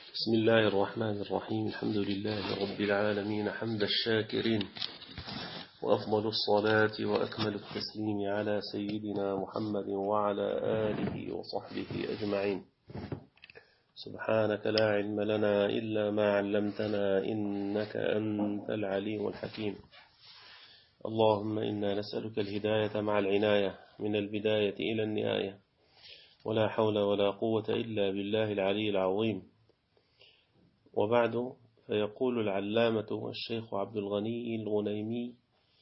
بسم الله الرحمن الرحيم. الحمد لله رب العالمين حمد الشاكرين، وأفضل الصلاة وأكمل التسليم على سيدنا محمد وعلى آله وصحبه أجمعين. سبحانك لا علم لنا إلا ما علمتنا إنك أنت العليم الحكيم. اللهم إنا نسألك الهداية مع العناية من البداية إلى النهاية، ولا حول ولا قوة إلا بالله العلي العظيم. وبعد، فيقول العلامة الشيخ عبد الغني الغنيمي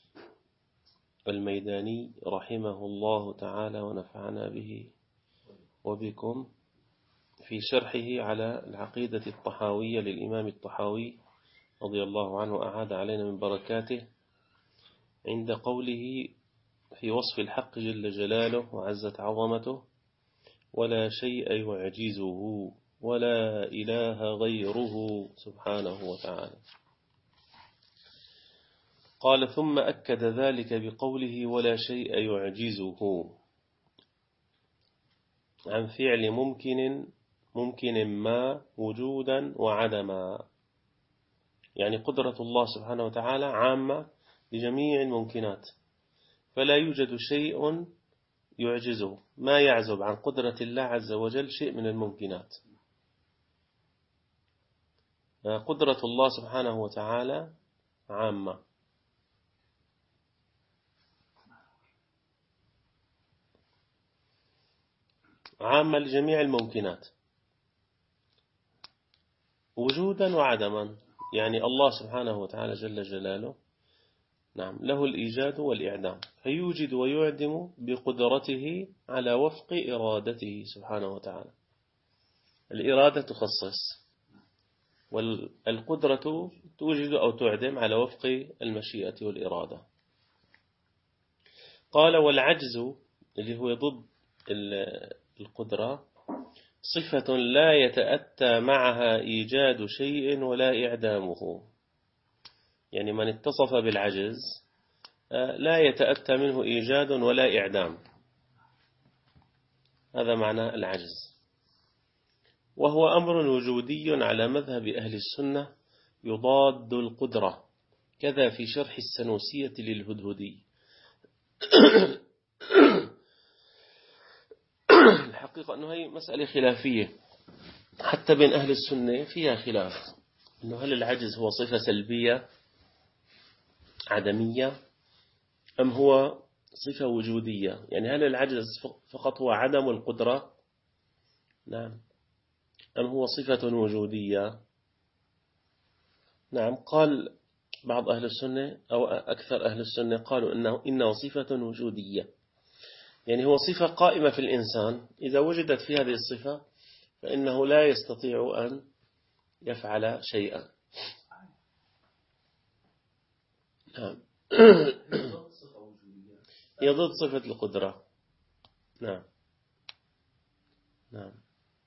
الميداني رحمه الله تعالى ونفعنا به وبكم في شرحه على العقيدة الطحاوية للإمام الطحاوي رضي الله عنه أعاد علينا من بركاته، عند قوله في وصف الحق جل جلاله وعزت عظمته: ولا شيء يعجزه ولا إله غيره سبحانه وتعالى. قال: ثم أكد ذلك بقوله: ولا شيء يعجزه، عن فعل ممكن ما وجودا وعدما. يعني قدرة الله سبحانه وتعالى عامة لجميع الممكنات، فلا يوجد شيء يعجزه، ما يعزب عن قدرة الله عز وجل شيء من الممكنات. قدرة الله سبحانه وتعالى عامة، عامة لجميع الممكنات وجودا وعدما. يعني الله سبحانه وتعالى جل جلاله نعم له الإيجاد والإعدام، فيوجد ويعدم بقدرته على وفق إرادته سبحانه وتعالى. الإرادة تخصص، والقدرة توجد أو تعدم على وفق المشيئة والإرادة. قال: والعجز اللي هو ضد القدرة صفة لا يتأتى معها إيجاد شيء ولا إعدامه. يعني من اتصف بالعجز لا يتأتى منه إيجاد ولا إعدام، هذا معنى العجز. وهو أمر وجودي على مذهب أهل السنة يضاد القدرة، كذا في شرح السنوسية للهدهدي. الحقيقة أنه هي مسألة خلافية، حتى بين أهل السنة فيها خلاف، أنه هل العجز هو صفة سلبية عدمية أم هو صفة وجودية؟ يعني هل العجز فقط هو عدم القدرة؟ نعم. أم هو صفة وجودية؟ نعم. قال بعض أهل السنة أو أكثر أهل السنة قالوا إنه صفة وجودية، يعني هو صفة قائمة في الإنسان، إذا وجدت في هذه الصفة فإنه لا يستطيع أن يفعل شيئا. نعم. يضد صفة القدرة. نعم. نعم.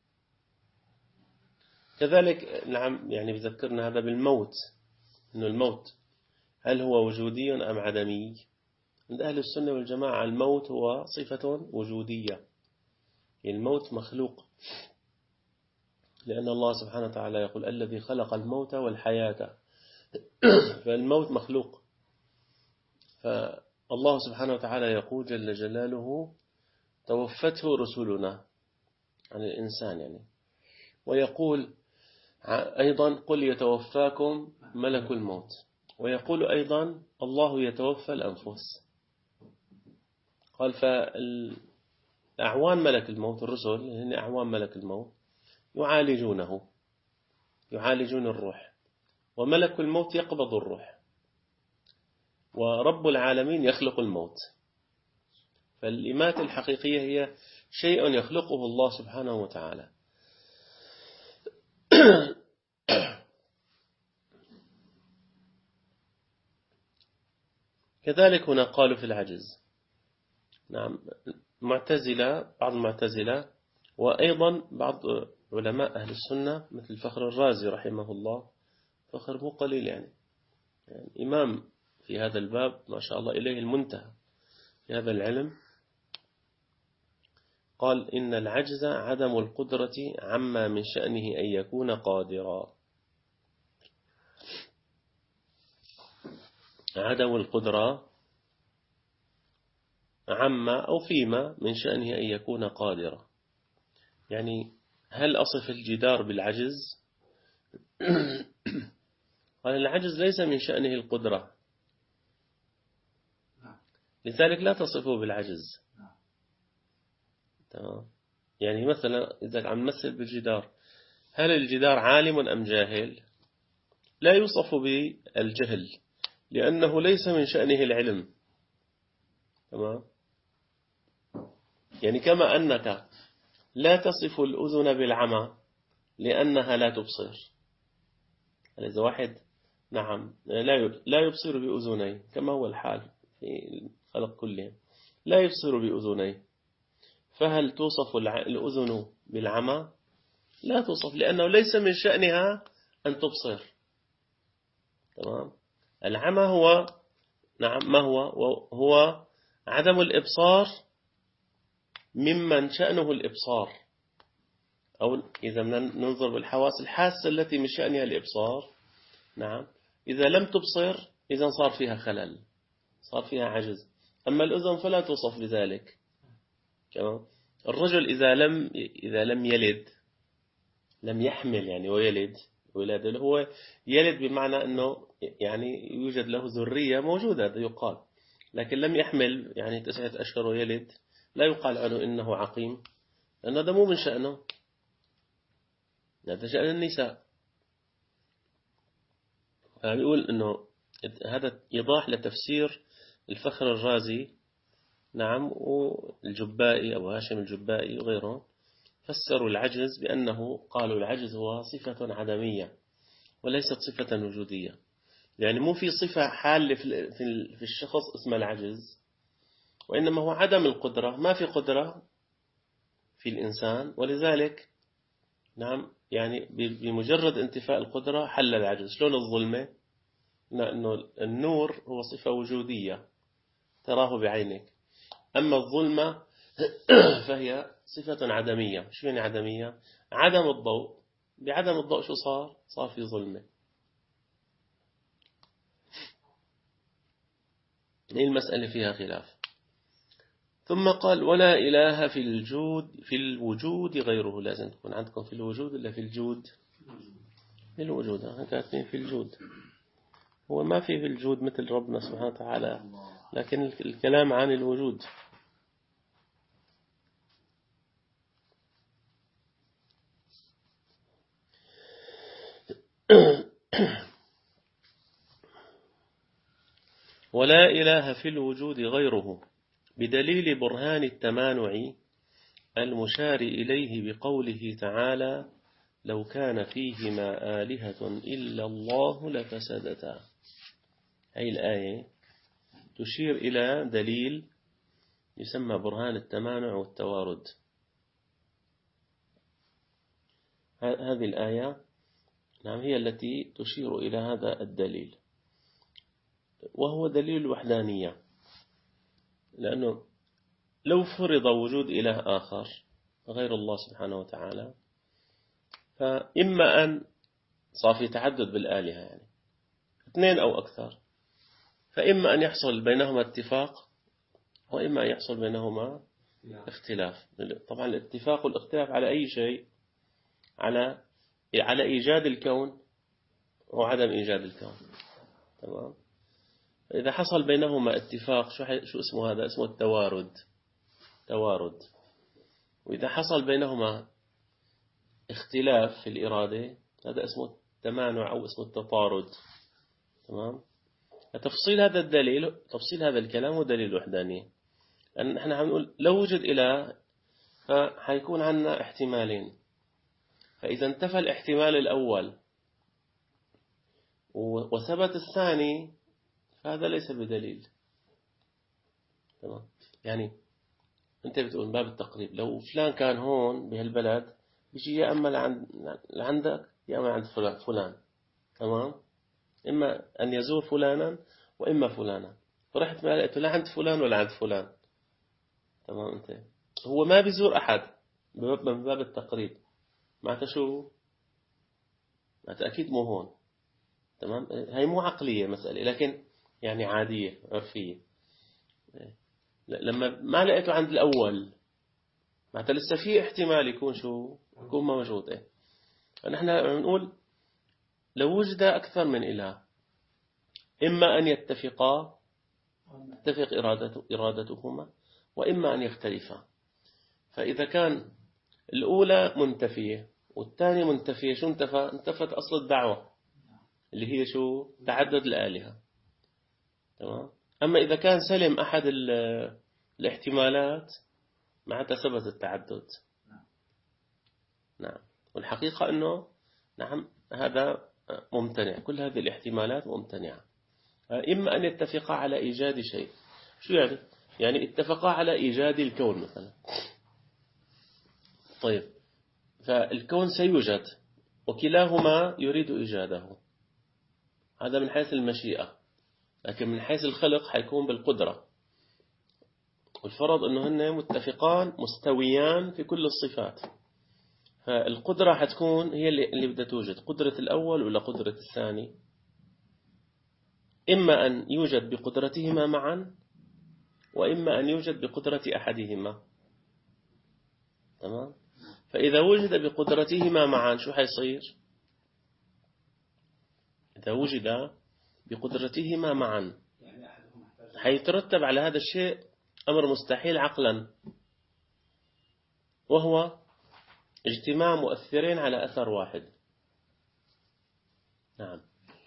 كذلك نعم، يعني بذكرنا هذا بالموت، إنه الموت هل هو وجودي أم عدمي؟ عند أهل السنة والجماعة الموت هو صفة وجودية، الموت مخلوق، لأن الله سبحانه وتعالى يقول: الذي خلق الموت والحياة. فالموت مخلوق، فالله سبحانه وتعالى يقول جل جلاله: توفته رسلنا عن الإنسان يعني. ويقول أيضا: قل يتوفاكم ملك الموت. ويقول أيضا: الله يتوفى الأنفس. قال: فالأعوان ملك الموت، الرسل هن أعوان ملك الموت، يعالجون الروح، وملك الموت يقبض الروح، ورب العالمين يخلق الموت. فالإماتة الحقيقية هي شيء يخلقه الله سبحانه وتعالى. كذلك هنا قالوا في العجز. نعم. بعض المعتزلة وأيضا بعض علماء أهل السنة مثل فخر الرازي رحمه الله، فخر مو قليل يعني إمام في هذا الباب ما شاء الله إليه المنتهى في هذا العلم. قال إن العجز عدم القدرة عما من شأنه أن يكون قادرا. عدم القدرة عما أو فيما من شأنه أن يكون قادرا. يعني هل أصف الجدار بالعجز؟ قال العجز ليس من شأنه القدرة، لذلك لا تصفه بالعجز. تمام. يعني مثلا إذا عم نمثل بالجدار، هل الجدار عالم أم جاهل؟ لا يوصف بالجهل لأنه ليس من شأنه العلم. تمام. يعني كما أنك لا تصف الأذن بالعمى لأنها لا تبصر. إذا واحد نعم لا يبصر بأذنيه كما هو الحال في الخلق كلهم، لا يبصر بأذنيه، فهل توصف الأذن بالعمى؟ لا توصف لأنه ليس من شأنها أن تبصر. تمام. العمى هو نعم ما هو عدم الإبصار ممن شأنه الإبصار، أو إذا ننظر بالحواس الحاسة التي من شأنها الإبصار، نعم إذا لم تبصر إذا صار فيها خلل، صار فيها عجز. أما الأذن فلا توصف بذلك. تمام. الرجل إذا لم يلد، لم يحمل يعني ويلد، ولاده هو يلد بمعنى أنه يعني يوجد له ذرية موجودة يقال، لكن لم يحمل يعني 9 أشهر ويلد، لا يقال عنه إنه عقيم، لأن هذا مو من شأنه، هذا شأن النساء. فبيقول إنه هذا إيضاح لتفسير الفخر الرازي نعم والجبائي أبو هاشم الجبائي وغيرهم، فسروا العجز بأنه قالوا العجز هو صفة عدمية وليست صفة وجودية. يعني مو في صفة حالة في الشخص اسمها العجز، وإنما هو عدم القدرة، ما في قدرة في الإنسان، ولذلك نعم يعني بمجرد انتفاء القدرة حل العجز. شلون الظلمة؟ لأنه النور هو صفة وجودية تراه بعينك، أما الظلمة فهي صفة عدمية. شو يعني عدمية؟ عدم الضوء، بعدم الضوء شو صار في ظلمة. هي المسألة فيها خلاف. ثم قال ولا إله في الوجود غيره. لازم تكون عندكم في الوجود ولا في الجود؟ في الوجود. كاتبين في الجود. هو ما في الجود مثل ربنا سبحانه وتعالى، لكن الكلام عن الوجود. ولا إله في الوجود غيره بدليل برهان التمانع المشار إليه بقوله تعالى لو كان فيهما آلهة إلا الله لفسدتا. هذه الآية تشير إلى دليل يسمى برهان التمانع والتوارد. هذه الآية نعم هي التي تشير إلى هذا الدليل، وهو دليل الوحدانية. لأنه لو فرض وجود إله آخر غير الله سبحانه وتعالى، فإما أن صار في تعدد بالآلهة يعني 2 أو أكثر، فإما أن يحصل بينهما اتفاق وإما أن يحصل بينهما اختلاف. طبعا الاتفاق والاختلاف على أي شيء؟ على إيجاد الكون وعدم إيجاد الكون. تمام. إذا حصل بينهما اتفاق شو اسمه هذا؟ اسمه توارد. وإذا حصل بينهما اختلاف في الإرادة هذا اسمه التمانع أو اسمه التطارد. تمام. تفصيل هذا الدليل، تفصيل هذا الكلام هو دليل الوحدانية. لأن احنا عم نقول لو وجد إله فحيكون عندنا احتمالين، فإذا انتفى الاحتمال الأول وثبت الثاني فهذا ليس بدليل. تمام. يعني أنت بتقول من باب التقريب لو فلان كان هون بهالبلد بيجي يا أما لعندك يا أما عند فلان. تمام. إما أن يزور فلانا وإما فلانا، فرحت ما لقيته لا عند فلان ولا عند فلان. تمام. أنت هو ما بيزور أحد من باب التقريب. معناتها شو؟ معناتها أكيد مو هون. تمام. هي مو عقلية مسألة، لكن يعني عادية عرفية. لما ما لقيته عند الأول معناتها لسه في احتمال يكون شو؟ يكون موجود. نحن نقول لو وجد أكثر من إله إما أن يتفقا، تتفق إرادتهما، وإما أن يختلفا. فإذا كان الأولى منتفية والثانية منتفية، شو انتفى؟ انتفت أصل الدعوة اللي هي شو؟ تعدد الآلهة. تمام. أما إذا كان سلم أحد الاحتمالات معناتها ثبت التعدد. نعم. والحقيقة أنه نعم هذا ممتنع، كل هذه الاحتمالات ممتنعة. إما أن يتفقا على إيجاد شيء. شو يعني؟ يعني اتفقا على إيجاد الكون مثلا. طيب، فالكون سيوجد وكلاهما يريد إيجاده، هذا من حيث المشيئة. لكن من حيث الخلق حيكون بالقدرة. والفرض أنه هن متفقان مستويان في كل الصفات. فالقدرة حتكون هي اللي بدها توجد، قدرة الأول ولا قدرة الثاني. إما أن يوجد بقدرتهما معا، وإما أن يوجد بقدرة أحدهما. تمام. فإذا وجد بقدرتهما معا شو حيصير؟ إذا وجد بقدرتهما معا حيترتب على هذا الشيء أمر مستحيل عقلا، وهو اجتماع مؤثرين على أثر واحد. نعم.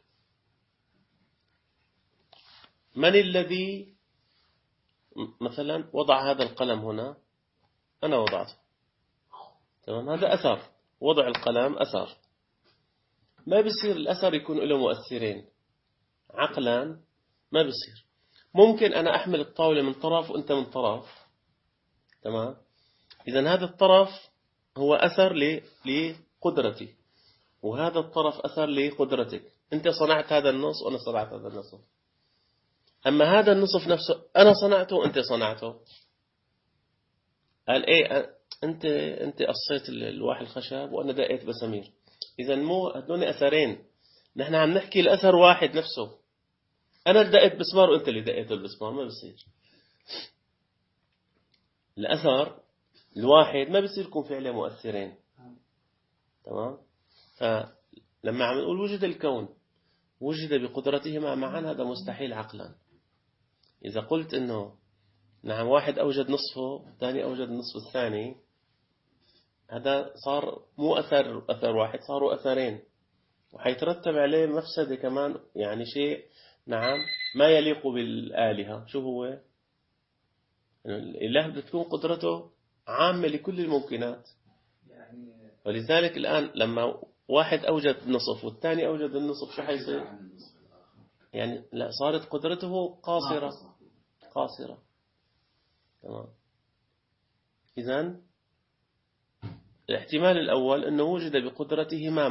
من الذي مثلا وضع هذا القلم هنا؟ أنا وضعته. تمام. هذا أثر، وضع القلم أثر. ما بيصير الأثر يكون له مؤثرين عقلا، ما بيصير. ممكن أنا أحمل الطاولة من طرف وأنت من طرف. تمام. إذن هذا الطرف هو أثر لقدرتي، وهذا الطرف أثر لقدرتك. أنت صنعت هذا النص وأنا صنعت هذا النصف. أما هذا النصف نفسه أنا صنعته وأنت صنعته. قال إيه؟ أنت قصيت الواح الخشب وأنا دقيت بسمير. إذن مو هدول أثرين، نحن عم نحكي الأثر واحد نفسه. أنا اللي دقيت بسمار وأنت اللي دقيت البسمار، ما بصير. الأثر الواحد ما بصير يكون في عليه مؤثرين. تمام. فلما عم نقول وجد الكون وجد بقدرتهما معا، هذا مستحيل عقلا. إذا قلت إنه نعم واحد أوجد نصفه الثاني أوجد النصف الثاني، هذا صار مو أثر واحد، صاروا أثرين، وحيترتب عليه مفسدة كمان. يعني شيء نعم ما يليق بالآلهة. شو هو؟ إنه الإله بتكون قدرته عامة لكل الممكنات. ولذلك الآن لما واحد أوجد نصف والثاني أوجد النصف، شو حيصير؟ يعني لا، صارت قدرته قاصرة. تمام. إذن الاحتمال الأول أنه وجد بقدرتهما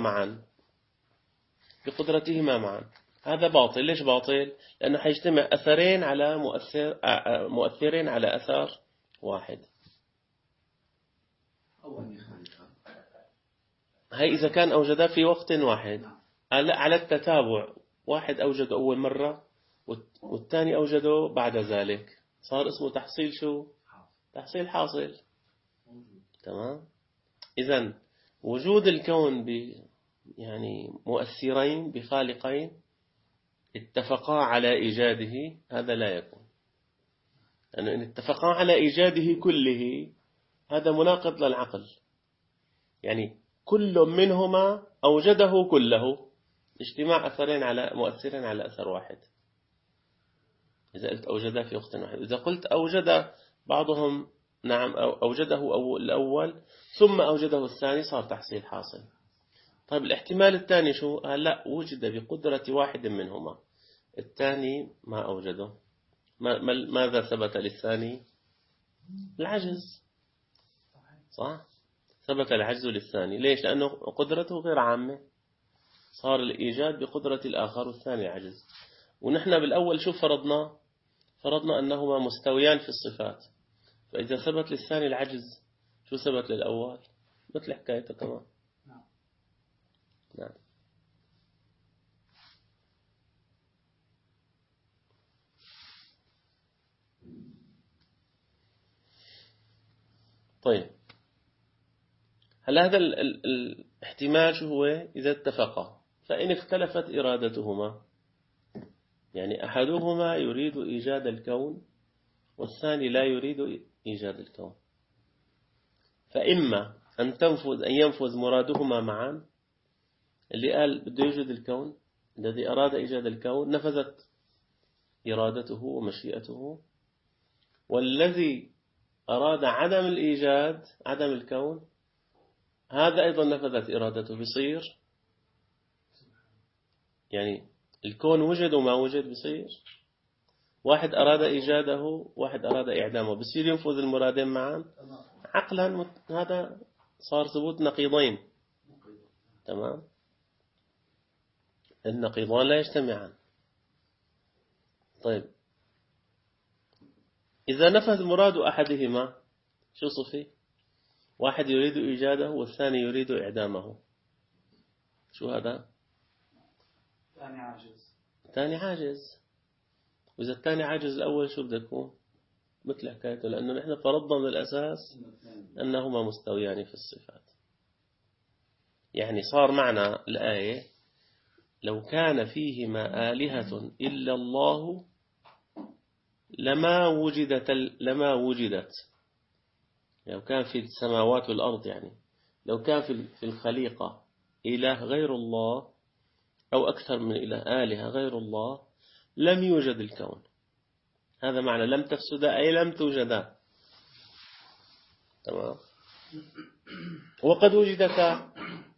معا، هذا باطل. ليش باطل؟ لأنه حيجتمع أثرين على مؤثرين على أثر واحد. هي إذا كان أوجدا في وقت واحد على التتابع. واحد أوجده أول مرة والثاني أوجده بعد ذلك، صار اسمه تحصيل شو؟ تحصيل حاصل. تمام. إذن وجود الكون يعني مؤثرين بخالقين اتفقا على إيجاده، هذا لا يكون. لأنه إن اتفقا على إيجاده كله هذا مناقض للعقل. يعني كل منهما أوجده كله، اجتماع أثرين على مؤثرين على أثر واحد. إذا قلت أوجده في وقت واحد. إذا قلت أوجد بعضهم نعم أوجده الأول ثم أوجده الثاني، صار تحصيل حاصل. طيب الاحتمال الثاني شو؟ لا، وجد بقدرة واحد منهما، الثاني ما أوجده. ماذا ثبت للثاني؟ العجز. صح؟ ثبت العجز للثاني. ليش؟ لأنه قدرته غير عامة، صار الإيجاد بقدرة الآخر والثاني عجز. ونحن بالأول شو فرضنا أنهما مستويان في الصفات. فإذا ثبت للثاني العجز شو ثبت للأول؟ مثل حكايته كمان. نعم. طيب، هل هذا الاحتمال شو هو؟ إذا اتفقا، فإن اختلفت إرادتهما، يعني أحدهما يريد إيجاد الكون والثاني لا يريد إيجاد الكون، فإما أن ينفذ مرادهما معا. اللي قال بده يوجد الكون، الذي أراد إيجاد الكون نفذت إرادته ومشيئته، والذي أراد عدم الإيجاد، عدم الكون، هذا أيضا نفذت إرادته. بصير يعني الكون وجد وما وجد، بصير واحد أراد إيجاده واحد أراد إعدامه، بصير ينفذ المرادين معا عقلا. هذا صار ثبوت نقيضين. تمام، النقيضان لا يجتمعان. طيب، إذا نفذ مراد أحدهما شو صفي؟ واحد يريد إيجاده والثاني يريد إعدامه، شو هذا؟ ثاني عاجز. وإذا الثاني عاجز الأول شو بده يكون؟ مثل حكايته، لأنه نحن فرضنا من الأساس أنهما مستويان في الصفات. يعني صار معنا الآية لو كان فيهما آلهة إلا الله لما وجدت. لو كان في السماوات والأرض، يعني لو كان في الخليقة إله غير الله أو أكثر من آلهة غير الله لم يوجد الكون. هذا معنى لم تفسدا أي لم توجدا. تمام. وقد وجدتا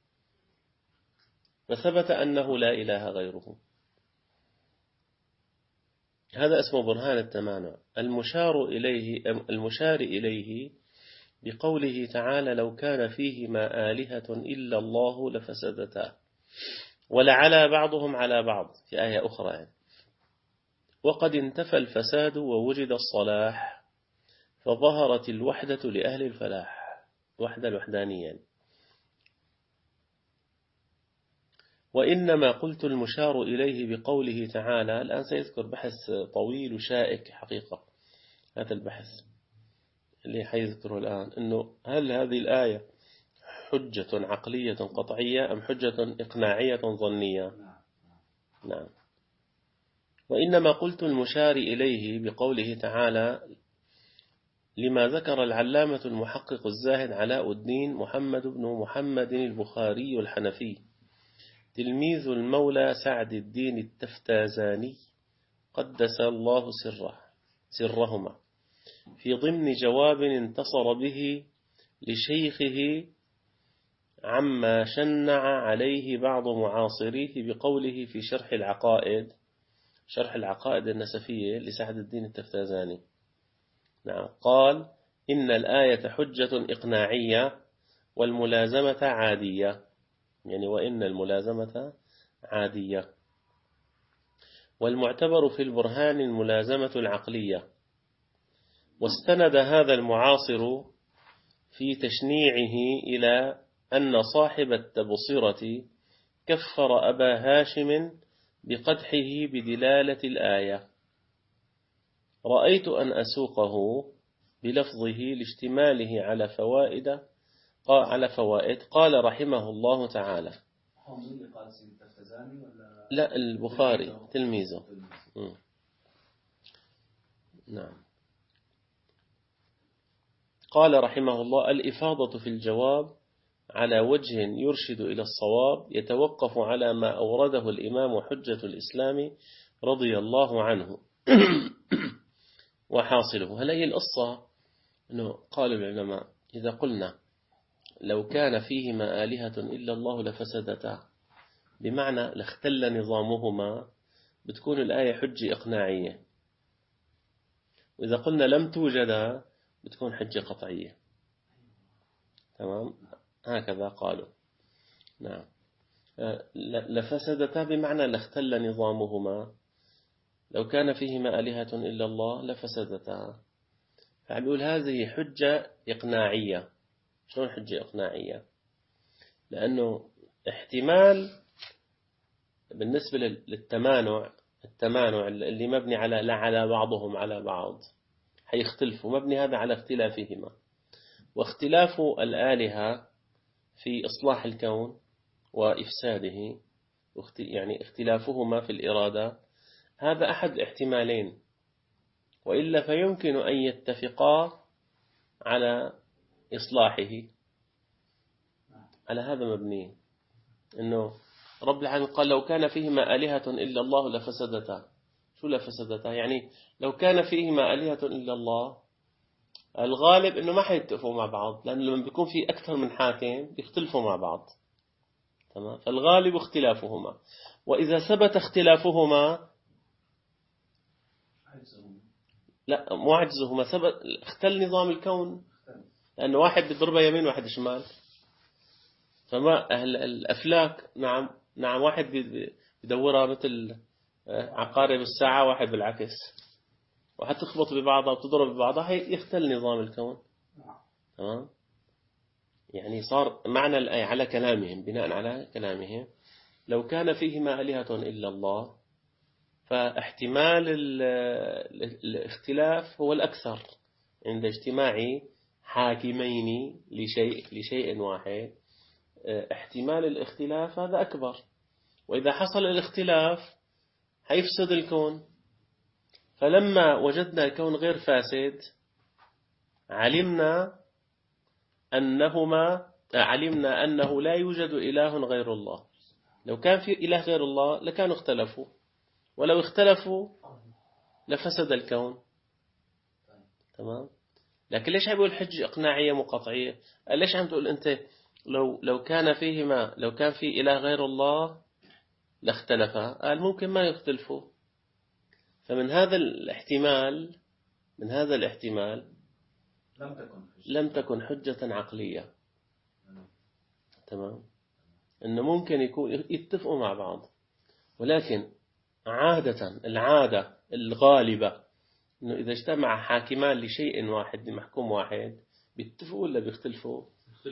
فثبت أنه لا إله غيره. هذا اسمه برهان التمانع. المشار إليه بقوله تعالى لو كان فيهما آلهة إلا الله لفسدتا، ولعلى بعضهم على بعض في آية أخرى يعني. وقد انتفى الفساد ووجد الصلاح فظهرت الوحدة لأهل الفلاح، وحدة الوحدانية يعني. وإنما قلت المشار إليه بقوله تعالى. الآن سيذكر بحث طويل وشائك حقيقة، هذا البحث اللي حيذكره الآن، أنه هل هذه الآية حجة عقلية قطعية أم حجة إقناعية ظنية؟ نعم. وإنما قلت المشار إليه بقوله تعالى لما ذكر العلامة المحقق الزاهد علاء الدين محمد بن محمد البخاري الحنفي تلميذ المولى سعد الدين التفتازاني قدس الله سرهما، في ضمن جواب انتصر به لشيخه عما شنع عليه بعض معاصريه بقوله في شرح العقائد النسفية لسعد الدين التفتازاني. نعم، قال إن الآية حجة إقناعية والملازمة عادية، يعني وإن الملازمة عادية، والمعتبر في البرهان الملازمة العقلية. واستند هذا المعاصر في تشنيعه إلى أن صاحب التبصرة كفر أبا هاشم بقدحه بدلالة الآية. رأيت أن أسوقه بلفظه لاشتماله على فوائد. قال رحمه الله تعالى. لا، البخاري تلميذه. نعم. قال رحمه الله الإفاضة في الجواب على وجه يرشد إلى الصواب يتوقف على ما أورده الإمام حجة الإسلام رضي الله عنه. وحاصله هل هي القصة أنه قال العلماء إذا قلنا لو كان فيهما آلهة إلا الله لفسدتا، بمعنى لاختل نظامهما، بتكون الآية حجة إقناعية. وإذا قلنا لم توجدا بتكون حجة قطعية. تمام، هكذا قالوا. نعم، لفسدتا بمعنى لاختل نظامهما، لو كان فيهما آلهة إلا الله لفسدتا. فعم يقول هذه حجة إقناعية. شلون حجة إقناعية؟ لأنه احتمال بالنسبة للتمانع، التمانع اللي مبني على لا على بعضهم على بعض حيختلفوا، مبني هذا على اختلافهما، واختلاف الآلهة في إصلاح الكون وإفساده، يعني اختلافهما في الإرادة، هذا أحد الاحتمالين، وإلا فيمكن أن يتفقا على إصلاحه. على هذا مبني إنه رب العالمين قال لو كان فيهما آلهة إلا الله لفسدتا. شو لفسدتا؟ يعني لو كان فيهما آلهة إلا الله، الغالب إنه ما حيتفقوا مع بعض، لأنه لما بيكون في أكثر من حاكم بيختلفوا مع بعض. تمام؟ فالغالب اختلافهما، وإذا ثبت اختلافهما، لا مو عجزهما، ثبت اختل نظام الكون، لأنه واحد بيضربها يمين واحد شمال. فما الأفلاك، نعم واحد بدورها مثل عقارب الساعة، واحد بالعكس، وحتخبط ببعضها وتضرب ببعضها، يختل نظام الكون. تمام؟ يعني صار معنى الآية على كلامهم، بناء على كلامهم، لو كان فيهما آلهة إلا الله، فاحتمال الاختلاف هو الأكثر عند اجتماع حاكمين لشيء واحد. احتمال الاختلاف هذا أكبر، وإذا حصل الاختلاف هيفسد الكون. فلما وجدنا الكون غير فاسد، علمنا أنه لا يوجد إله غير الله. لو كان في إله غير الله لكانوا اختلفوا، ولو اختلفوا لفسد الكون. تمام؟ لكن ليش عم يقول حجة إقناعية مو قطعية؟ ليش عم تقول أنت لو كان في إله غير الله لاختلفا؟ قال ممكن ما يختلفوا. فمن هذا الاحتمال لم تكن حجة عقلية. تمام؟ إنه ممكن يكون يتفقوا مع بعض، ولكن العادة الغالبة إنه إذا اجتمع حاكمان لشيء واحد لمحكوم واحد بيتفقوا ولا بيختلفوا؟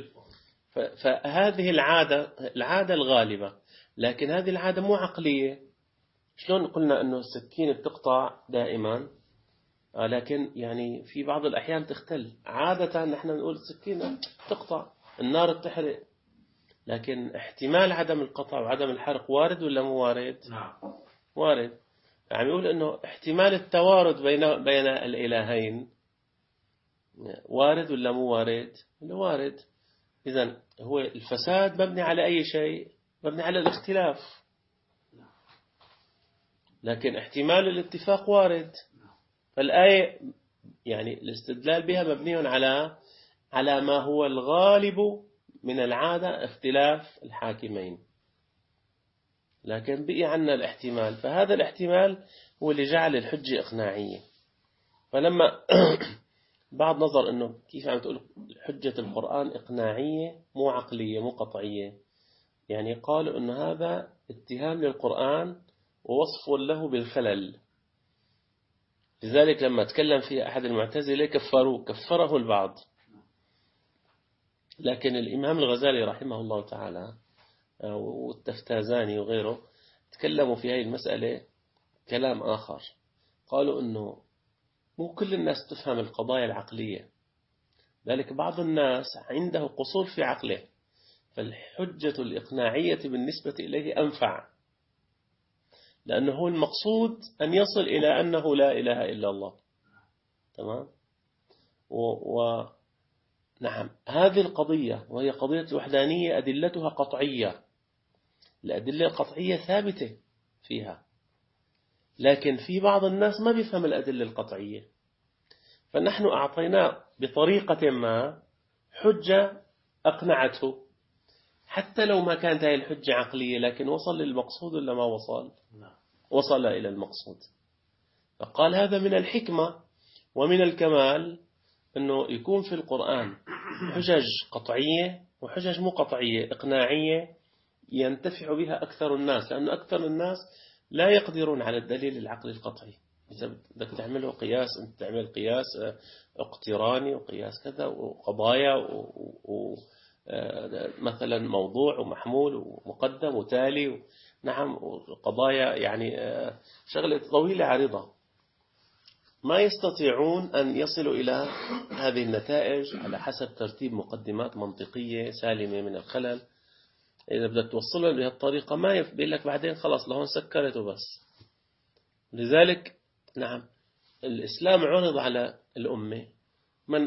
فهذه العادة الغالبة، لكن هذه العادة مو عقلية. شلون قلنا إنه السكين بتقطع دائما، لكن يعني في بعض الأحيان تختل. عادة نحن نقول السكينة تقطع، النار بتحرق، لكن احتمال عدم القطع وعدم الحرق وارد ولا مو وارد؟ نعم وارد. يعني يقول إنه احتمال التوارد بين الإلهين وارد ولا مو وارد؟ وارد. إذن هو الفساد مبني على أي شيء؟ مبني على الاختلاف، لكن احتمال الاتفاق وارد. فالآية يعني الاستدلال بها مبني على ما هو الغالب من العادة، اختلاف الحاكمين، لكن بقي عنا الاحتمال. فهذا الاحتمال هو اللي جعل الحجة إقناعية. فلما بعض نظر أنه كيف عم تقول حجة القرآن إقناعية مو عقلية مو قطعية، يعني قالوا أنه هذا اتهام للقرآن ووصف له بالخلل. لذلك لما تكلم فيها أحد المعتزلة كفره البعض. لكن الإمام الغزالي رحمه الله تعالى والتفتازاني وغيره تكلموا في هذه المسألة كلام آخر. قالوا أنه مو كل الناس تفهم القضايا العقلية، ذلك بعض الناس عنده قصور في عقله، فالحجة الإقناعية بالنسبة إليه أنفع، لأنه هو المقصود أن يصل إلى أنه لا إله إلا الله. تمام؟ نعم، هذه القضية وهي قضية الوحدانية أدلتها قطعية، الأدلة القطعية ثابتة فيها، لكن في بعض الناس ما بيفهم الأدلة القطعية، فنحن أعطيناه بطريقة ما حجة أقنعته، حتى لو ما كانت هذه الحجة عقلية، لكن وصل للمقصود ولا ما وصل؟ وصل إلى المقصود. فقال هذا من الحكمة ومن الكمال أنه يكون في القرآن حجج قطعية وحجج مو قطعية إقناعية ينتفع بها أكثر الناس، لأن أكثر الناس لا يقدرون على الدليل العقلي القطعي، إذا بدك تعمله قياس، أنت تعمل قياس اقتراني وقياس كذا وقضايا مثلا موضوع ومحمول ومقدم وتالي نعم وقضايا يعني شغلة طويلة عريضة، ما يستطيعون أن يصلوا إلى هذه النتائج على حسب ترتيب مقدمات منطقية سالمة من الخلل. إذا بدك توصلها بهذه الطريقة ما يقول لك بعدين خلاص لهون سكرت وبس. لذلك نعم الإسلام عرض على الأمة، من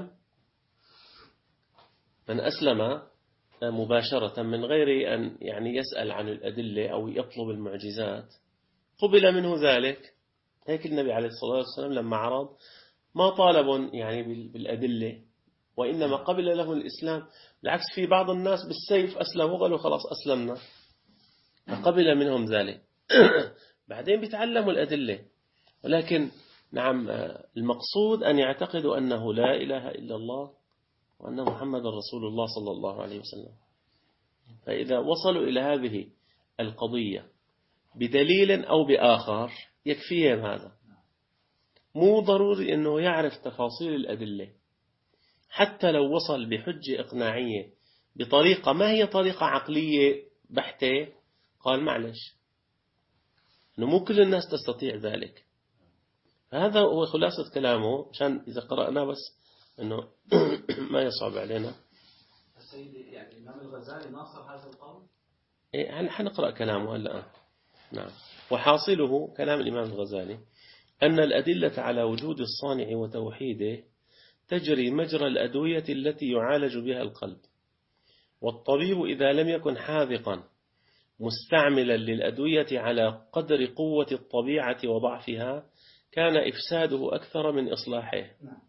أسلم مباشرة من غير أن يعني يسأل عن الأدلة أو يطلب المعجزات قبل منه ذلك. هيك النبي عليه الصلاة والسلام لما عرض ما طالب يعني بالأدلة، وإنما قبل له الإسلام. بالعكس في بعض الناس بالسيف أسلموا قالوا خلاص أسلمنا، فقبل منهم ذلك. بعدين بيتعلموا الأدلة، ولكن نعم المقصود أن يعتقدوا أنه لا إله إلا الله وأن محمد رسول الله صلى الله عليه وسلم. فإذا وصلوا إلى هذه القضية بدليل أو بآخر يكفيهم هذا، مو ضروري أنه يعرف تفاصيل الأدلة. حتى لو وصل بحجة إقناعية بطريقة ما هي طريقة عقلية بحتة، قال معلش أنه مو كل الناس تستطيع ذلك. هذا هو خلاصة كلامه، عشان إذا قرأناه بس أنه ما يصعب علينا. السيد يعني الإمام الغزالي ناصر هذا القول. حنقرأ كلامه هلأ. نعم. وحاصله كلام الإمام الغزالي أن الأدلة على وجود الصانع وتوحيده تجري مجرى الأدوية التي يعالج بها القلب، والطبيب إذا لم يكن حاذقا مستعملا للأدوية على قدر قوة الطبيعة وضعفها كان إفساده أكثر من إصلاحه.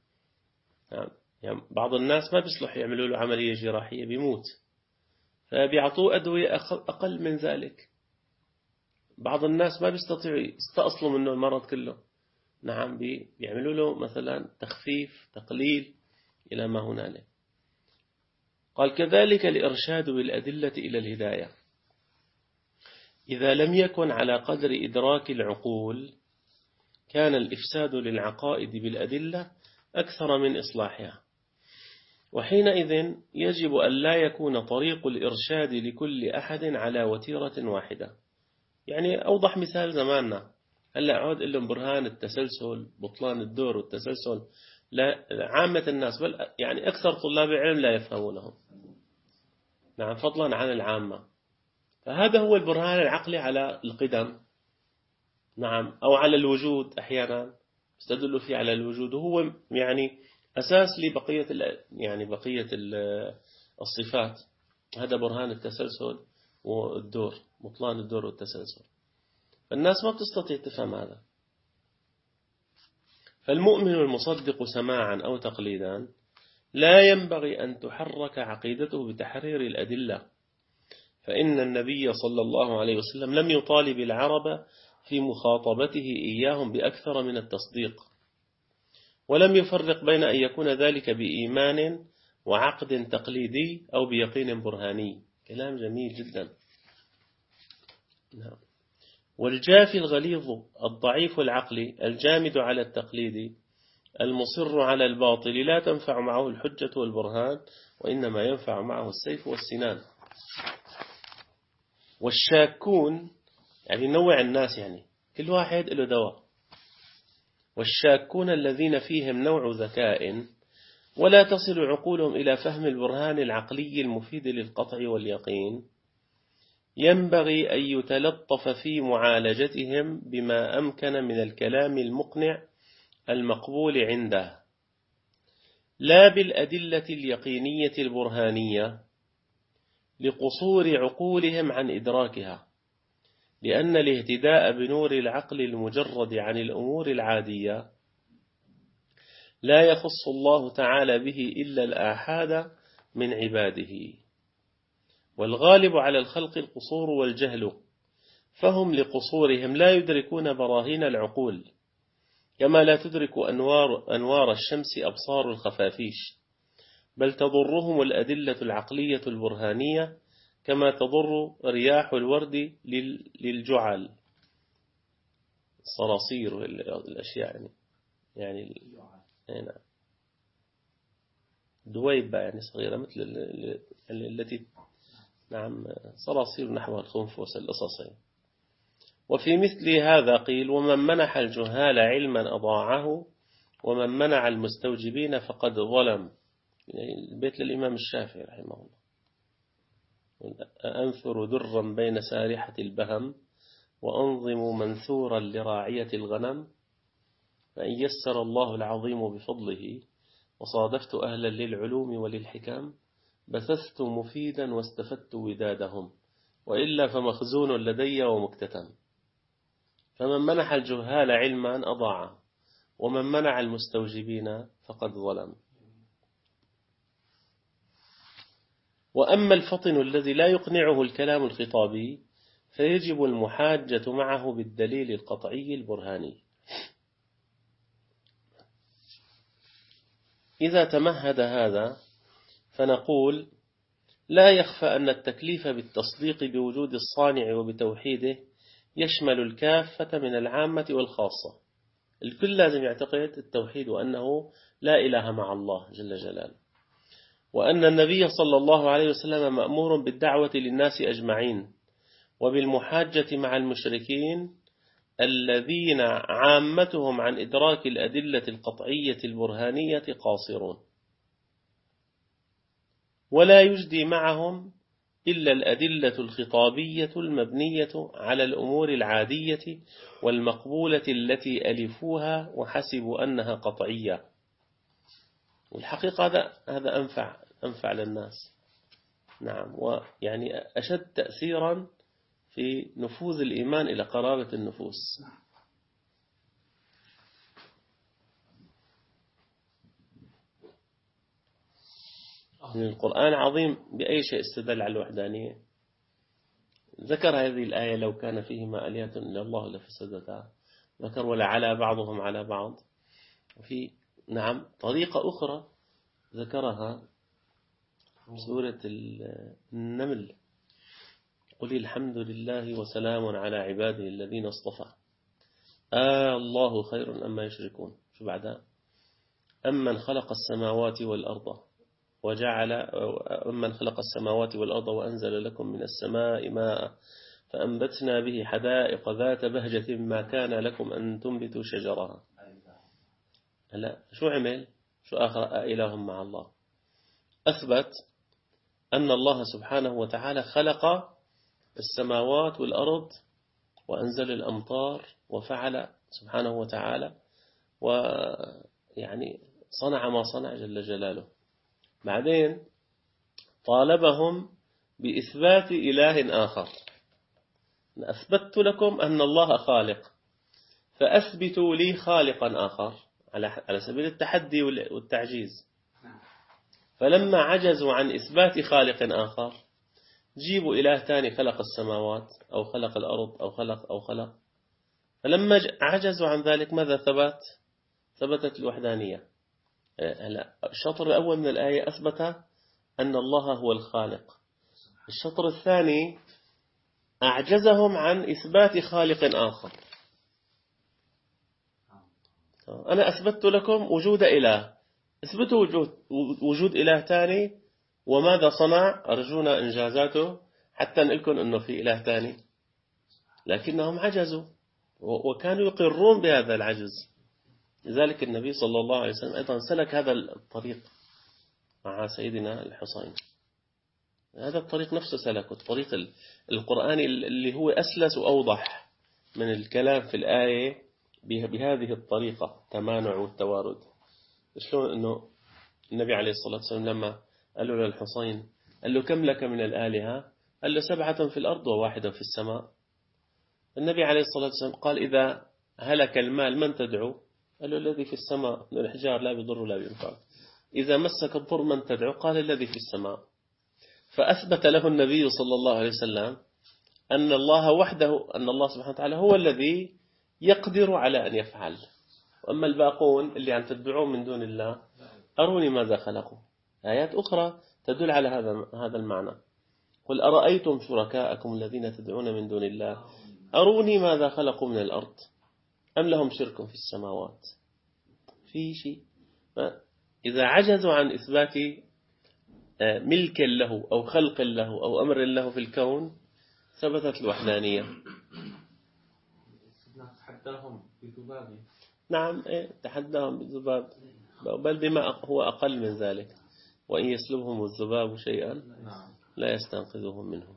يعني بعض الناس ما بيصلح يعملوا له عملية جراحية بيموت، فبيعطوه أدوية أقل من ذلك. بعض الناس ما بيستطيعوا يستأصلوا منه المرض كله، نعم بيعملوا له مثلا تخفيف تقليل إلى ما هنالك. قال كذلك الإرشاد بالأدلة إلى الهداية إذا لم يكن على قدر إدراك العقول كان الإفساد للعقائد بالأدلة أكثر من إصلاحها، وحينئذ يجب أن لا يكون طريق الإرشاد لكل أحد على وتيرة واحدة. يعني أوضح مثال زماننا هلأ عود لهم برهان التسلسل، بطلان الدور والتسلسل، لا عامة الناس بل يعني أكثر طلاب العلم لا يفهمونهم، نعم فضلا عن العامة. فهذا هو البرهان العقلي على القدم، نعم أو على الوجود، أحيانا استدلوا فيه على الوجود، وهو يعني أساس لبقية يعني بقية الصفات. هذا برهان التسلسل والدور، بطلان الدور والتسلسل. الناس ما بتستطيع تفهم هذا. فالمؤمن المصدق سماعا أو تقليدا لا ينبغي أن تحرك عقيدته بتحرير الأدلة، فإن النبي صلى الله عليه وسلم لم يطالب العرب في مخاطبته إياهم بأكثر من التصديق، ولم يفرق بين أن يكون ذلك بإيمان وعقد تقليدي أو بيقين برهاني. كلام جميل جدا. نعم. والجافي الغليظ الضعيف العقلي الجامد على التقليد المصر على الباطل لا تنفع معه الحجة والبرهان، وإنما ينفع معه السيف والسنان. والشاكون يعني نوع الناس، يعني كل واحد له دواء. والشاكون الذين فيهم نوع ذكاء ولا تصل عقولهم إلى فهم البرهان العقلي المفيد للقطع واليقين ينبغي أن يتلطف في معالجتهم بما أمكن من الكلام المقنع المقبول عنده، لا بالأدلة اليقينية البرهانية لقصور عقولهم عن إدراكها، لأن الاهتداء بنور العقل المجرد عن الأمور العادية لا يخص الله تعالى به إلا الآحاد من عباده، والغالب على الخلق القصور والجهل، فهم لقصورهم لا يدركون براهين العقول، كما لا تدرك أنوار الشمس أبصار الخفافيش، بل تضرهم الأدلة العقلية البرهانية كما تضر رياح الورد للجعل. صراصير والأشياء يعني نعم دويبة يعني صغيرة مثل التي نعم صراصير نحو الخنفس القصصين. وفي مثل هذا قيل ومن منح الجهال علما أضاعه ومن منع المستوجبين فقد ظلم. يعني بيت للإمام الشافعي رحمه الله. أنثر درا بين سارحة البهم وأنظم منثورا لراعية الغنم فإن يسر الله العظيم بفضله وصادفت أهلا للعلوم وللحكم بثثت مفيدا واستفدت ودادهم وإلا فمخزون لدي ومكتتم. فمن منح الجهال علما أضاعه ومن منع المستوجبين فقد ظلم. وأما الفطن الذي لا يقنعه الكلام الخطابي فيجب المحاجة معه بالدليل القطعي البرهاني. إذا تمهد هذا فنقول لا يخفى أن التكليف بالتصديق بوجود الصانع وبتوحيده يشمل الكافة من العامة والخاصة. الكل لازم يعتقد التوحيد وأنه لا إله مع الله جل جلاله، وأن النبي صلى الله عليه وسلم مأمور بالدعوة للناس أجمعين وبالمحاجة مع المشركين الذين عامتهم عن إدراك الأدلة القطعية البرهانية قاصرون، ولا يجدي معهم إلا الأدلة الخطابية المبنية على الأمور العادية والمقبولة التي ألفوها وحسبوا أنها قطعية. والحقيقة هذا أنفع للناس. نعم، ويعني أشد تأثيرا في نفوذ الإيمان إلى قرابة النفوس. القرآن عظيم بأي شيء استدل على الوحدانية. ذكر هذه الآية لو كان فيهما آلهة إلا الله لفسدتا، ذكر ولا على بعضهم على بعض. وفي نعم طريقة أخرى ذكرها سورة النمل قل الحمد لله وسلام على عباده الذين اصطفى الله خير أما يشركون. شو بعدها؟ أمن خلق السماوات والأرض أمن خلق السماوات والأرض وأنزل لكم من السماء ماء فأنبتنا به حدائق ذات بهجة ما كان لكم أن تنبتوا شجرها. هلا شو عمل؟ شو آخر إله مع الله؟ أثبت أن الله سبحانه وتعالى خلق السماوات والأرض وأنزل الأمطار وفعل سبحانه وتعالى ويعني صنع ما صنع جل جلاله. بعدين طالبهم بإثبات إله آخر. أثبت لكم أن الله خالق فأثبتوا لي خالقا آخر على سبيل التحدي والتعجيز. فلما عجزوا عن إثبات خالق آخر جيبوا إله ثاني خلق السماوات أو خلق الأرض أو خلق. فلما عجزوا عن ذلك ماذا ثبتت الوحدانية. الشطر الأول من الآية أثبت أن الله هو الخالق. الشطر الثاني أعجزهم عن إثبات خالق آخر. أنا أثبت لكم وجود إله، اثبتوا وجود إله ثاني وماذا صنع؟ أرجونا إنجازاته حتى نقولكم أنه في إله ثاني. لكنهم عجزوا وكانوا يقرون بهذا العجز. لذلك النبي صلى الله عليه وسلم أيضا سلك هذا الطريق مع سيدنا الحسين. هذا الطريق نفسه سلكه، الطريق القرآني اللي هو أسلس وأوضح من الكلام في الآية بهذه الطريقة التمانع والتوارد. شلون أنه النبي عليه الصلاة والسلام لما قال له للحسين قال له كم لك من الآلهة؟ قال له 7 في الأرض وواحدة في السماء. النبي عليه الصلاة والسلام قال إذا هلك المال من تدعو؟ قال له الذي في السماء، الحجار لا بيضر ولا بينفع. إذا مسك الضر من تدعو؟ قال الذي في السماء. فأثبت له النبي صلى الله عليه وسلم أن الله وحده، أن الله سبحانه وتعالى هو الذي يقدر على أن يفعل. وأما الباقون اللي عم تدعون من دون الله أروني ماذا خلقوا. آيات أخرى تدل على هذا المعنى. قل أرأيتم شركاءكم الذين تدعون من دون الله أروني ماذا خلقوا من الأرض أم لهم شرك في السماوات؟ في شيء. إذا عجزوا عن إثبات ملك له أو خلق له أو أمر له في الكون ثبتت الوحدانية. تحداهم بذبابه. نعم، تحداهم بالذباب، بل بما هو أقل من ذلك، وإن يسلبهم الذباب شيئا لا يستنقذهم منه.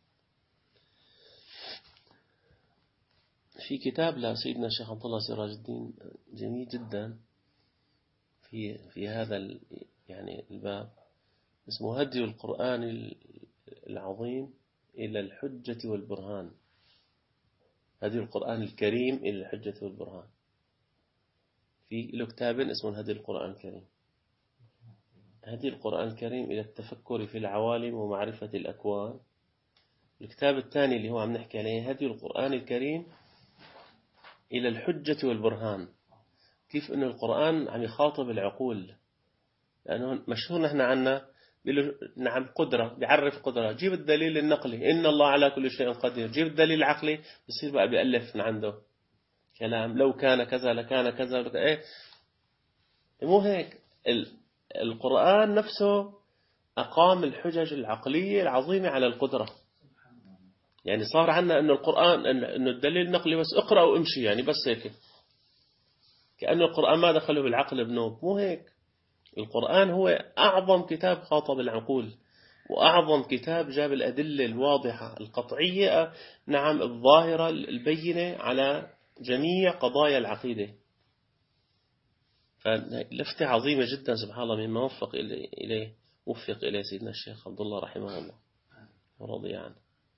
في كتاب لسيدنا الشيخ عبد الله سراج الدين جميل جدا في هذا يعني الباب، اسمه هدي القرآن العظيم إلى الحجة والبرهان. هدي القرآن الكريم إلى الحجة والبرهان. في له كتاب اسمه هدي القرآن الكريم. هدي القرآن الكريم إلى التفكر في العوالم ومعرفة الأكوان. الكتاب الثاني اللي هو عم نحكي عليه هدي القرآن الكريم إلى الحجة والبرهان. كيف أن القرآن عم يخاطب العقول، لأنه مشهور نحن عنا نعم قدرة، بيعرف قدرة، جيب الدليل النقلي إن الله على كل شيء قدير، جيب الدليل العقلي بصير بقى بيألف من عنده كلام، لو كان كذا لكان كذا إيه. مو هيك، القرآن نفسه أقام الحجج العقلية العظيمة على القدرة. يعني صار عنا أن القرآن أنه الدليل النقلي بس اقرأ وامشي، يعني بس هيك، كأن القرآن ما دخله بالعقل بنوب. مو هيك، القرآن هو أعظم كتاب خاطب العقول، وأعظم كتاب جاب الأدلة الواضحة القطعية، نعم الظاهرة البينة على جميع قضايا العقيدة. فلفتة عظيمة جدا سبحان الله مما وفق إليه سيدنا الشيخ عبد الله رحمه الله ورضي عنه.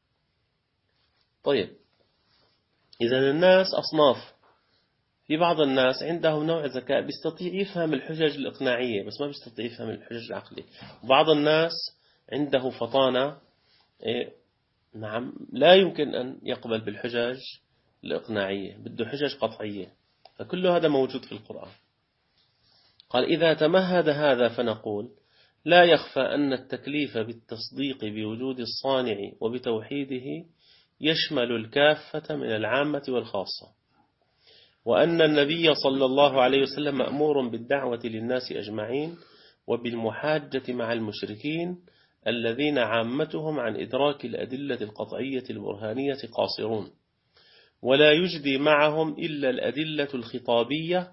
طيب، إذا الناس أصناف. في بعض الناس عندهم نوع ذكاء بيستطيع يفهم الحجج الإقناعية بس ما بيستطيع يفهم الحجج العقلية. بعض الناس عنده فطانة، نعم لا يمكن أن يقبل بالحجج الإقناعية، بده حجج قطعية. فكل هذا موجود في القرآن. قال إذا تمهد هذا فنقول لا يخفى أن التكليف بالتصديق بوجود الصانع وبتوحيده يشمل الكافة من العامة والخاصة، وأن النبي صلى الله عليه وسلم مأمور بالدعوة للناس أجمعين وبالمحاجة مع المشركين الذين عامتهم عن إدراك الأدلة القطعية البرهانية قاصرون، ولا يجدي معهم إلا الأدلة الخطابية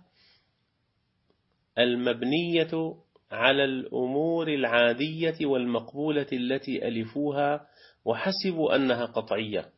المبنية على الأمور العادية والمقبولة التي ألفوها وحسبوا أنها قطعية،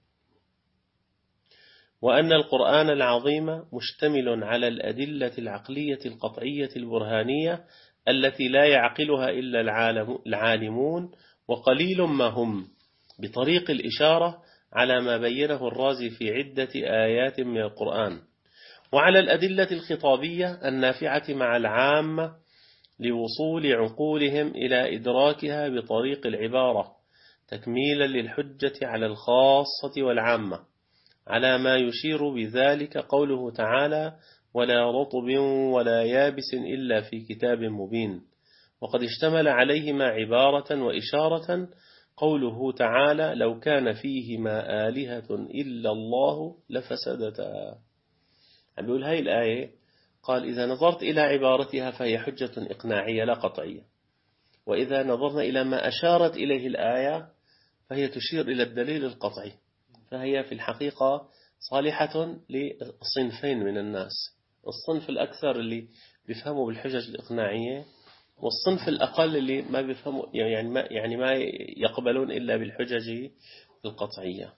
وأن القرآن العظيم مشتمل على الأدلة العقلية القطعية البرهانية التي لا يعقلها إلا العالمون وقليل ما هم، بطريق الإشارة على ما بينه الرازي في عدة آيات من القرآن، وعلى الأدلة الخطابية النافعة مع العامة لوصول عقولهم إلى إدراكها بطريق العبارة تكميلا للحجة على الخاصة والعامة، على ما يشير بذلك قوله تعالى ولا رطب ولا يابس إلا في كتاب مبين، وقد اشتمل عليهما عبارة وإشارة قوله تعالى لو كان فيهما آلهة إلا الله لفسدتا. عم بيقول هاي الآية، قال إذا نظرت إلى عبارتها فهي حجة إقناعية لا قطعية، وإذا نظرنا إلى ما أشارت إليه الآية فهي تشير إلى الدليل القطعي، فهي في الحقيقة صالحة لصنفين من الناس: الصنف الأكثر اللي بيفهموا بالحجج الإقناعية، والصنف الأقل اللي ما بيفهموا يعني ما يقبلون إلا بالحجج القطعية.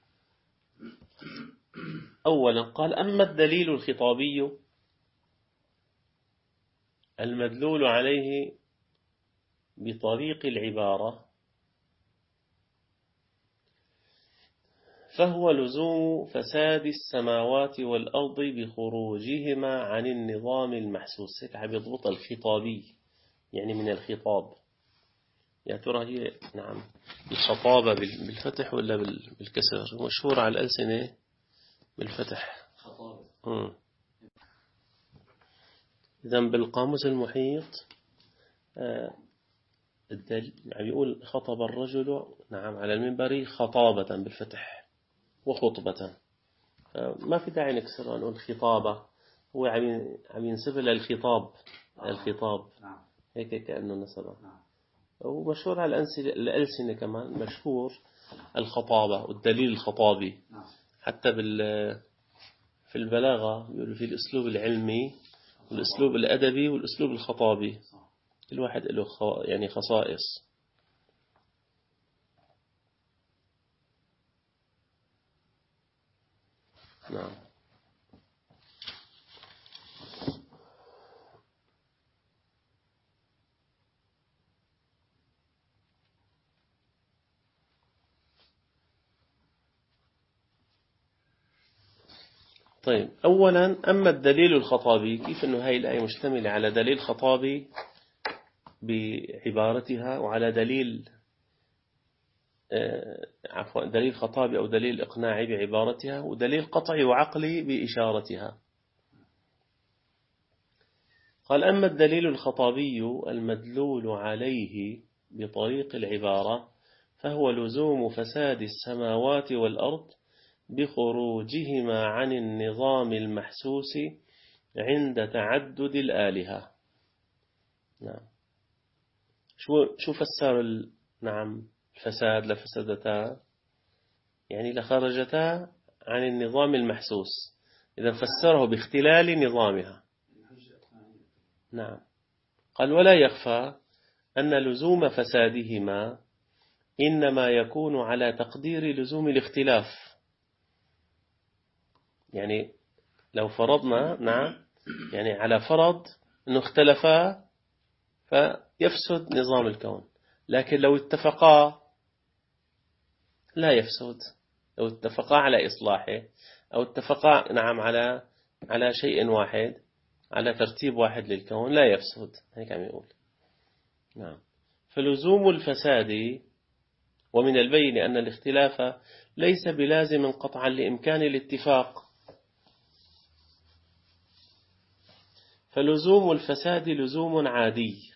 أولا قال أما الدليل الخطابي المدلول عليه بطريق العبارة فهو لزوم فساد السماوات والأرض بخروجهما عن النظام المحسوس. هيك عم يضبط الخطابي، يعني من الخطاب. يا ترى هي نعم الخطابة بالفتح ولا بالكسر؟ مشهور على الألسنة بالفتح. إذن بالقاموس المحيط عم يقول خطب الرجل نعم على المنبر خطابة بالفتح وخطبة. ما في داعي نكسر نقول خطابة، هو عم ينسب للخطاب، الخطاب هيك كأنه نسبه. ومشهور على الألسنة كمان مشهور الخطابة والدليل الخطابي. حتى في البلاغة يقولوا في الأسلوب العلمي والأسلوب الأدبي والأسلوب الخطابي، كل واحد له يعني خصائص. نعم. طيب أولا أما الدليل الخطابي، كيف أنه هاي الآية مشتملة على دليل خطابي بعبارتها، وعلى دليل دليل خطابي أو دليل إقناعي بعبارتها، ودليل قطعي وعقلي بإشارتها. قال أما الدليل الخطابي المدلول عليه بطريق العبارة فهو لزوم فساد السماوات والأرض بخروجهما عن النظام المحسوس عند تعدد الآلهة. نعم. شو فسر نعم الفساد لفسدتا، يعني لخرجتا عن النظام المحسوس، إذا فسره باختلال نظامها. نعم. قال ولا يخفى أن لزوم فسادهما إنما يكون على تقدير لزوم الاختلاف. يعني لو فرضنا نعم يعني على فرض أنه اختلفا فيفسد نظام الكون، لكن لو اتفقا لا يفسد. لو اتفقا على إصلاحه أو اتفقا نعم على شيء واحد، على ترتيب واحد للكون، لا يفسد. هيك عم يقول. نعم. فلزوم الفساد، ومن البين أن الاختلاف ليس بلازم قطعا لإمكان الاتفاق. فلزوم الفساد لزوم عادي.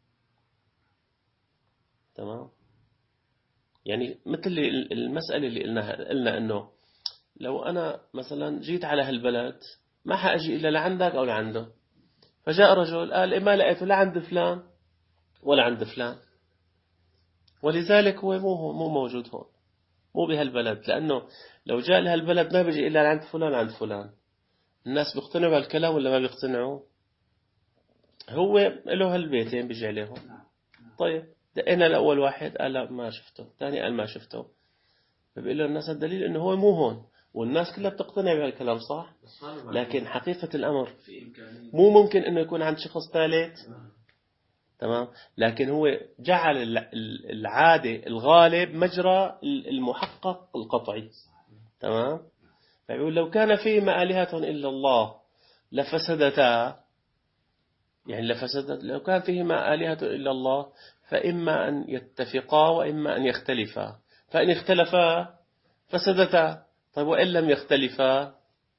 تمام. يعني مثل المسألة اللي قلنا أنه لو أنا مثلا جيت على هالبلد ما حأجي إلا لعندك أو لعنده، فجاء رجل قال ما لقيته لا عند فلان ولا عند فلان، ولذلك هو مو موجود هون، مو بهالبلد. لأنه لو جاء لهالبلد ما بيجي إلا عند فلان عند فلان. الناس بيقتنعوا بهالكلام ولا ما بيقتنعوا؟ هو له هالبيتين بيجي عليهم. طيب دقينا الأول واحد قال لا ما شفته، الثاني قال ما شفته، فبيقول له الناس الدليل إنه هو مو هون، والناس كلها بتقتنع بهالكلام صح. لكن حقيقة الأمر مو ممكن إنه يكون عند شخص ثالث. تمام. لكن هو جعل العادة الغالب مجرى المحقق القطعي. تمام. فيقول لو كان فيهما آلهة إلا الله لفسدتا، يعني لو كان فيهما آلهة إلا الله فإما أن يتفقا وإما أن يختلفا، فإن اختلفا فسدتا. طيب وإن لم يختلفا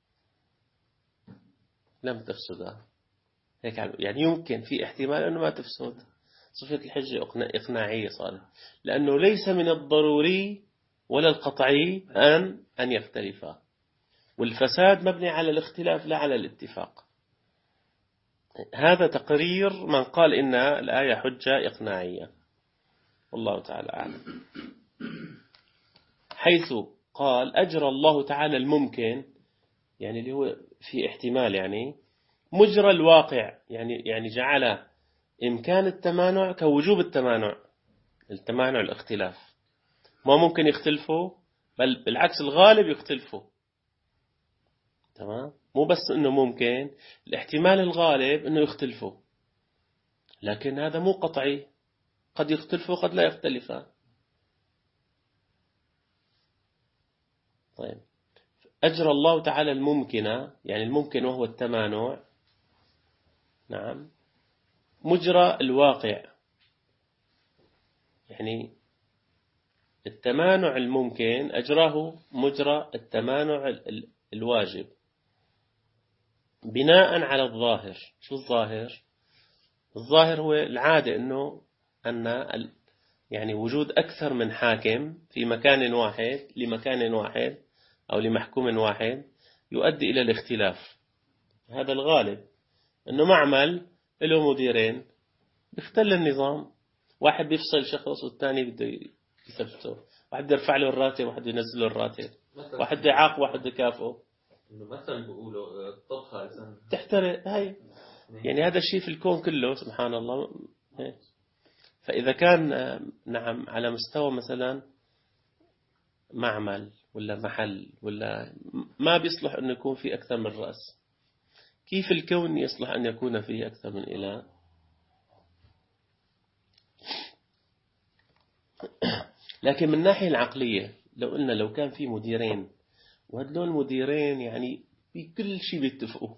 لم تفسدا. هيك يعني يمكن في احتمال أنه ما تفسد. صفة الحجة إقناعية صارت، لأنه ليس من الضروري ولا القطعي أن يختلفا، والفساد مبني على الاختلاف لا على الاتفاق. هذا تقرير من قال إن الآية حجة إقناعية، والله تعالى أعلم. حيث قال أجرى الله تعالى الممكن، يعني اللي هو في احتمال، يعني مجرى الواقع، يعني جعل إمكان التمانع كوجوب التمانع الاختلاف. ما ممكن يختلفوا، بل بالعكس الغالب يختلفوا. تمام. مو بس إنه ممكن، الاحتمال الغالب إنه يختلفوا، لكن هذا مو قطعي، قد يختلفوا قد لا يختلفا. طيب أجرى الله تعالى الممكن، يعني الممكن وهو التمانع، نعم، مجرى الواقع، يعني التمانع الممكن أجراه مجرى التمانع الواجب بناء على الظاهر. شو الظاهر؟ الظاهر هو العادة أنه يعني وجود أكثر من حاكم في مكان واحد لمكان واحد أو لمحكوم واحد يؤدي إلى الاختلاف. هذا الغالب، أنه معمل له مديرين بيختل النظام، واحد بيفصل شخص والثاني بده يثبته، واحد بده يرفع له الراتب واحد ينزل له الراتب، واحد بده يعاقبه واحد بده يكافئه. إنه مثلا بيقولوا الطبخة تحترق هاي، يعني هذا الشيء في الكون كله سبحان الله. فإذا كان نعم على مستوى مثلا معمل ولا محل ولا ما بيصلح أن يكون فيه أكثر من رأس، كيف الكون يصلح أن يكون فيه أكثر من إله؟ لكن من الناحية العقلية لو قلنا لو كان في مديرين وهدول المديرين يعني بكل شيء بيتفقوا،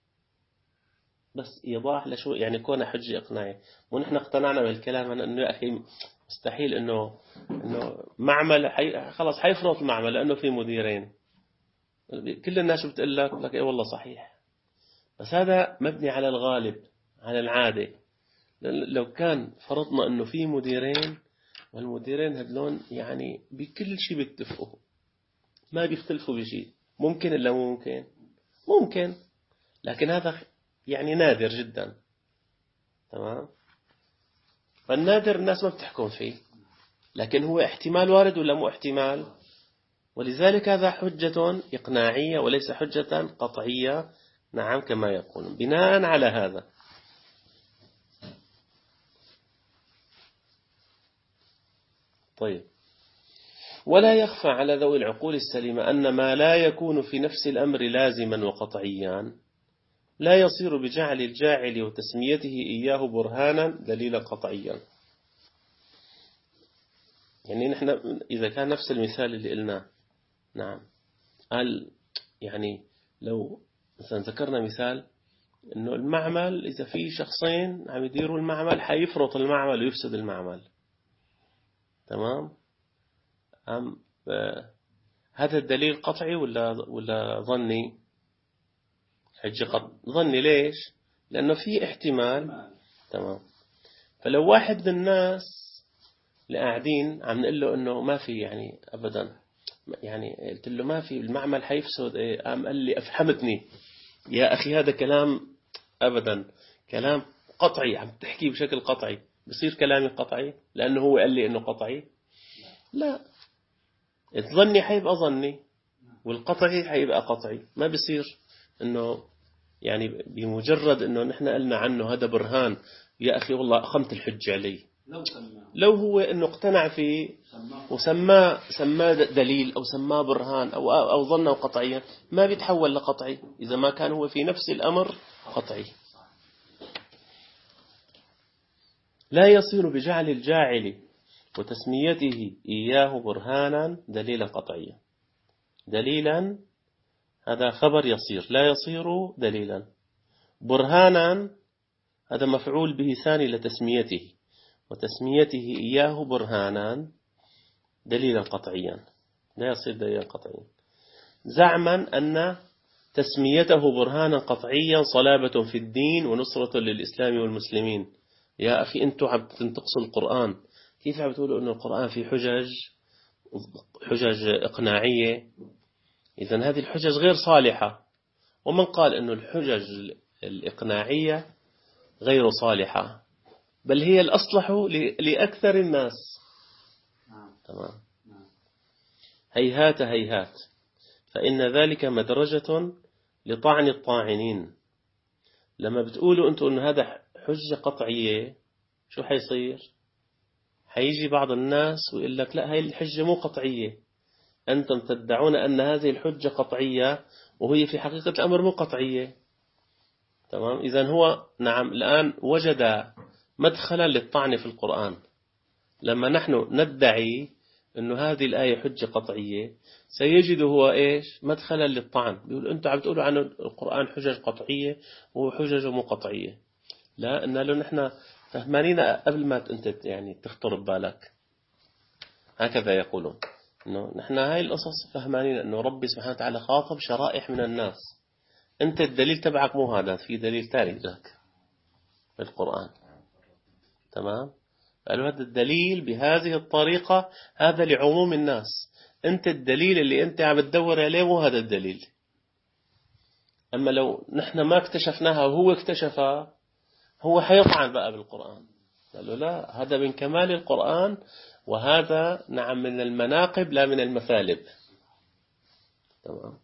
بس إيضاح لشو يعني كون حجة إقناعية، ونحن اقتنعنا بالكلام أنه يا أخي مستحيل أنه معمل خلاص حيفرط المعمل لأنه في مديرين، كل الناس بتقول لك إيه والله صحيح، بس هذا مبني على الغالب على العادة. لو كان فرضنا أنه في مديرين والمديرين هدلون يعني بكل شيء بيتفقوا ما بيختلفوا بشيء، ممكن إلا ممكن، لكن هذا يعني نادر جدا. تمام، فالنادر الناس ما بتحكم فيه، لكن هو احتمال وارد ولا مو احتمال، ولذلك هذا حجة إقناعية وليس حجة قطعية. نعم كما يقولون. بناء على هذا طيب، ولا يخفى على ذوي العقول السليمة أن ما لا يكون في نفس الأمر لازما وقطعيا لا يصير بجعل الجاعل وتسميته إياه برهانا دليلا قطعيا. يعني نحن إذا كان نفس المثال اللي قلناه، نعم قال يعني لو مثلا ذكرنا مثال إنه المعمل إذا في شخصين عم يديروا المعمل حيفرط المعمل ويفسد المعمل. تمام، هذا الدليل قطعي ولا ظني؟ حجة ظني. ليش؟ لأنه في احتمال. تمام، فلو واحد من الناس اللي قاعدين عم نقول له إنه ما في يعني أبدا، يعني قلت له ما في المعمل حيفسد، قام قال لي أفهمتني يا أخي هذا كلام أبدا، كلام قطعي، عم تحكي بشكل قطعي، بصير كلامي قطعي لأنه هو قال لي إنه قطعي؟ لا، الظني حيبقى ظني والقطعي حيبقى قطعي، ما بصير إنه يعني بمجرد إنه نحن قلنا عنه هذا برهان يا أخي والله أقمت الحجة عليه، لو هو إنه اقتنع فيه وسماه دليل أو سماه برهان أو ظنه قطعيا ما بيتحول لقطعي إذا ما كان هو في نفس الأمر قطعي. لا يصير بجعل الجاعل وتسميته إياه برهانا دليلا قطعيا. دليلا هذا خبر يصير، لا يصير دليلا. برهانا هذا مفعول به ثاني لتسميته، وتسميته إياه برهانا دليلا قطعيا، لا يصير دليلا قطعيا. زعما أن تسميته برهانا قطعيا صلابة في الدين ونصرة للإسلام والمسلمين. يا أخي أنتوا عم تنتقصوا القرآن، كيف عم تقولوا أن القرآن فيه حجج إقناعية؟ إذن هذه الحجج غير صالحة. ومن قال أن الحجج الإقناعية غير صالحة، بل هي الأصلح لأكثر الناس. تمام، هيهات هيهات، فإن ذلك مدرجة لطعن الطاعنين. لما بتقولوا أنتوا أن هذا حجة قطعية شو حيصير؟ حيجي بعض الناس ويقول لك لا هاي الحجة مو قطعية، أنتم تدعون أن هذه الحجة قطعية وهي في حقيقة الأمر مو قطعية. تمام، إذن هو نعم الآن وجد مدخلا للطعن في القرآن. لما نحن ندعي أن هذه الآية حجة قطعية سيجد هو إيش مدخلا للطعن، بيقول أنتم عم تقولوا عن القرآن حجج قطعية وهو حجج مو قطعية. لا، إن له نحن فهمانين قبل ما أنت يعني تخطر ببالك. هكذا يقولون إنه نحن هاي القصص فهمانين إنه ربي سبحانه وتعالى خاطب شرائح من الناس، أنت الدليل تبعك مو هذا، في دليل ثاني ذاك في القرآن. تمام، قالوا هذا الدليل بهذه الطريقة هذا لعموم الناس، أنت الدليل اللي أنت عم تدور عليه مو هذا الدليل. أما لو نحن ما اكتشفناها وهو اكتشفها هو حيطعن بقى بالقرآن. قال له لا، هذا من كمال القرآن، وهذا نعم من المناقب لا من المثالب. تمام.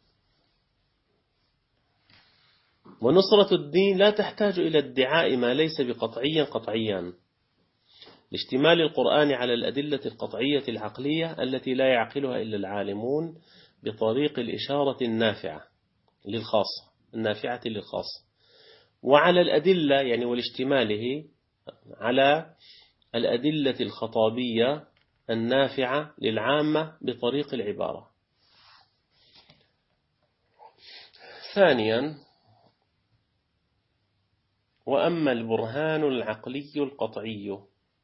ونصرة الدين لا تحتاج إلى ادعاء ما ليس بقطعيا قطعيا، لاشتمال القرآن على الأدلة القطعية العقلية التي لا يعقلها إلا العالمون بطريق الإشارة النافعة للخاصة، النافعة للخاصة، وعلى الأدلة يعني والاشتماله على الأدلة الخطابية النافعة للعامة بطريق العبارة. ثانيا، وأما البرهان العقلي القطعي،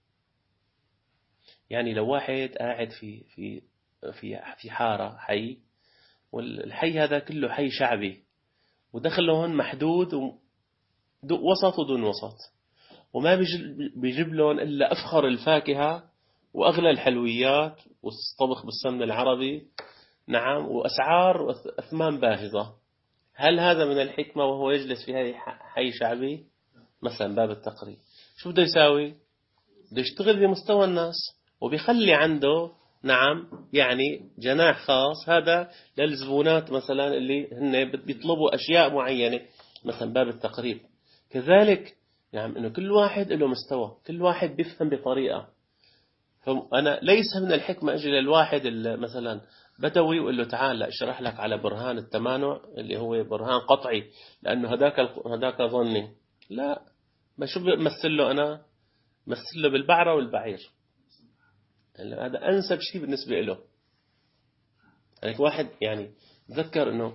يعني لو واحد قاعد في حارة حي، والحي هذا كله حي شعبي، ودخل هون محدود وسط ودون وسط، وما بيجيب لهم إلا أفخر الفاكهة وأغلى الحلويات والطبخ بالسمن العربي، نعم، وأسعار وأثمان باهظة. هل هذا من الحكمة وهو يجلس في هذه حي شعبي مثلا باب التقري؟ شو بده يساوي؟ بده يشتغل بمستوى الناس، وبيخلي عنده نعم يعني جناح خاص هذا للزبونات مثلا اللي هن بيطلبوا أشياء معينة، مثلا باب التقريب. كذلك نعم إنه كل واحد له مستوى، كل واحد بيفهم بطريقة. فأنا ليس من الحكمة أجي للواحد مثلا بدوي وقال له تعال أشرح لك على برهان التمانع اللي هو برهان قطعي لأنه هداك ظني. لا، ما شو بمثل له أنا؟ مثل له بالبعرة والبعير. هذا أنسب شيء بالنسبة له. يعني واحد يعني تذكر أنه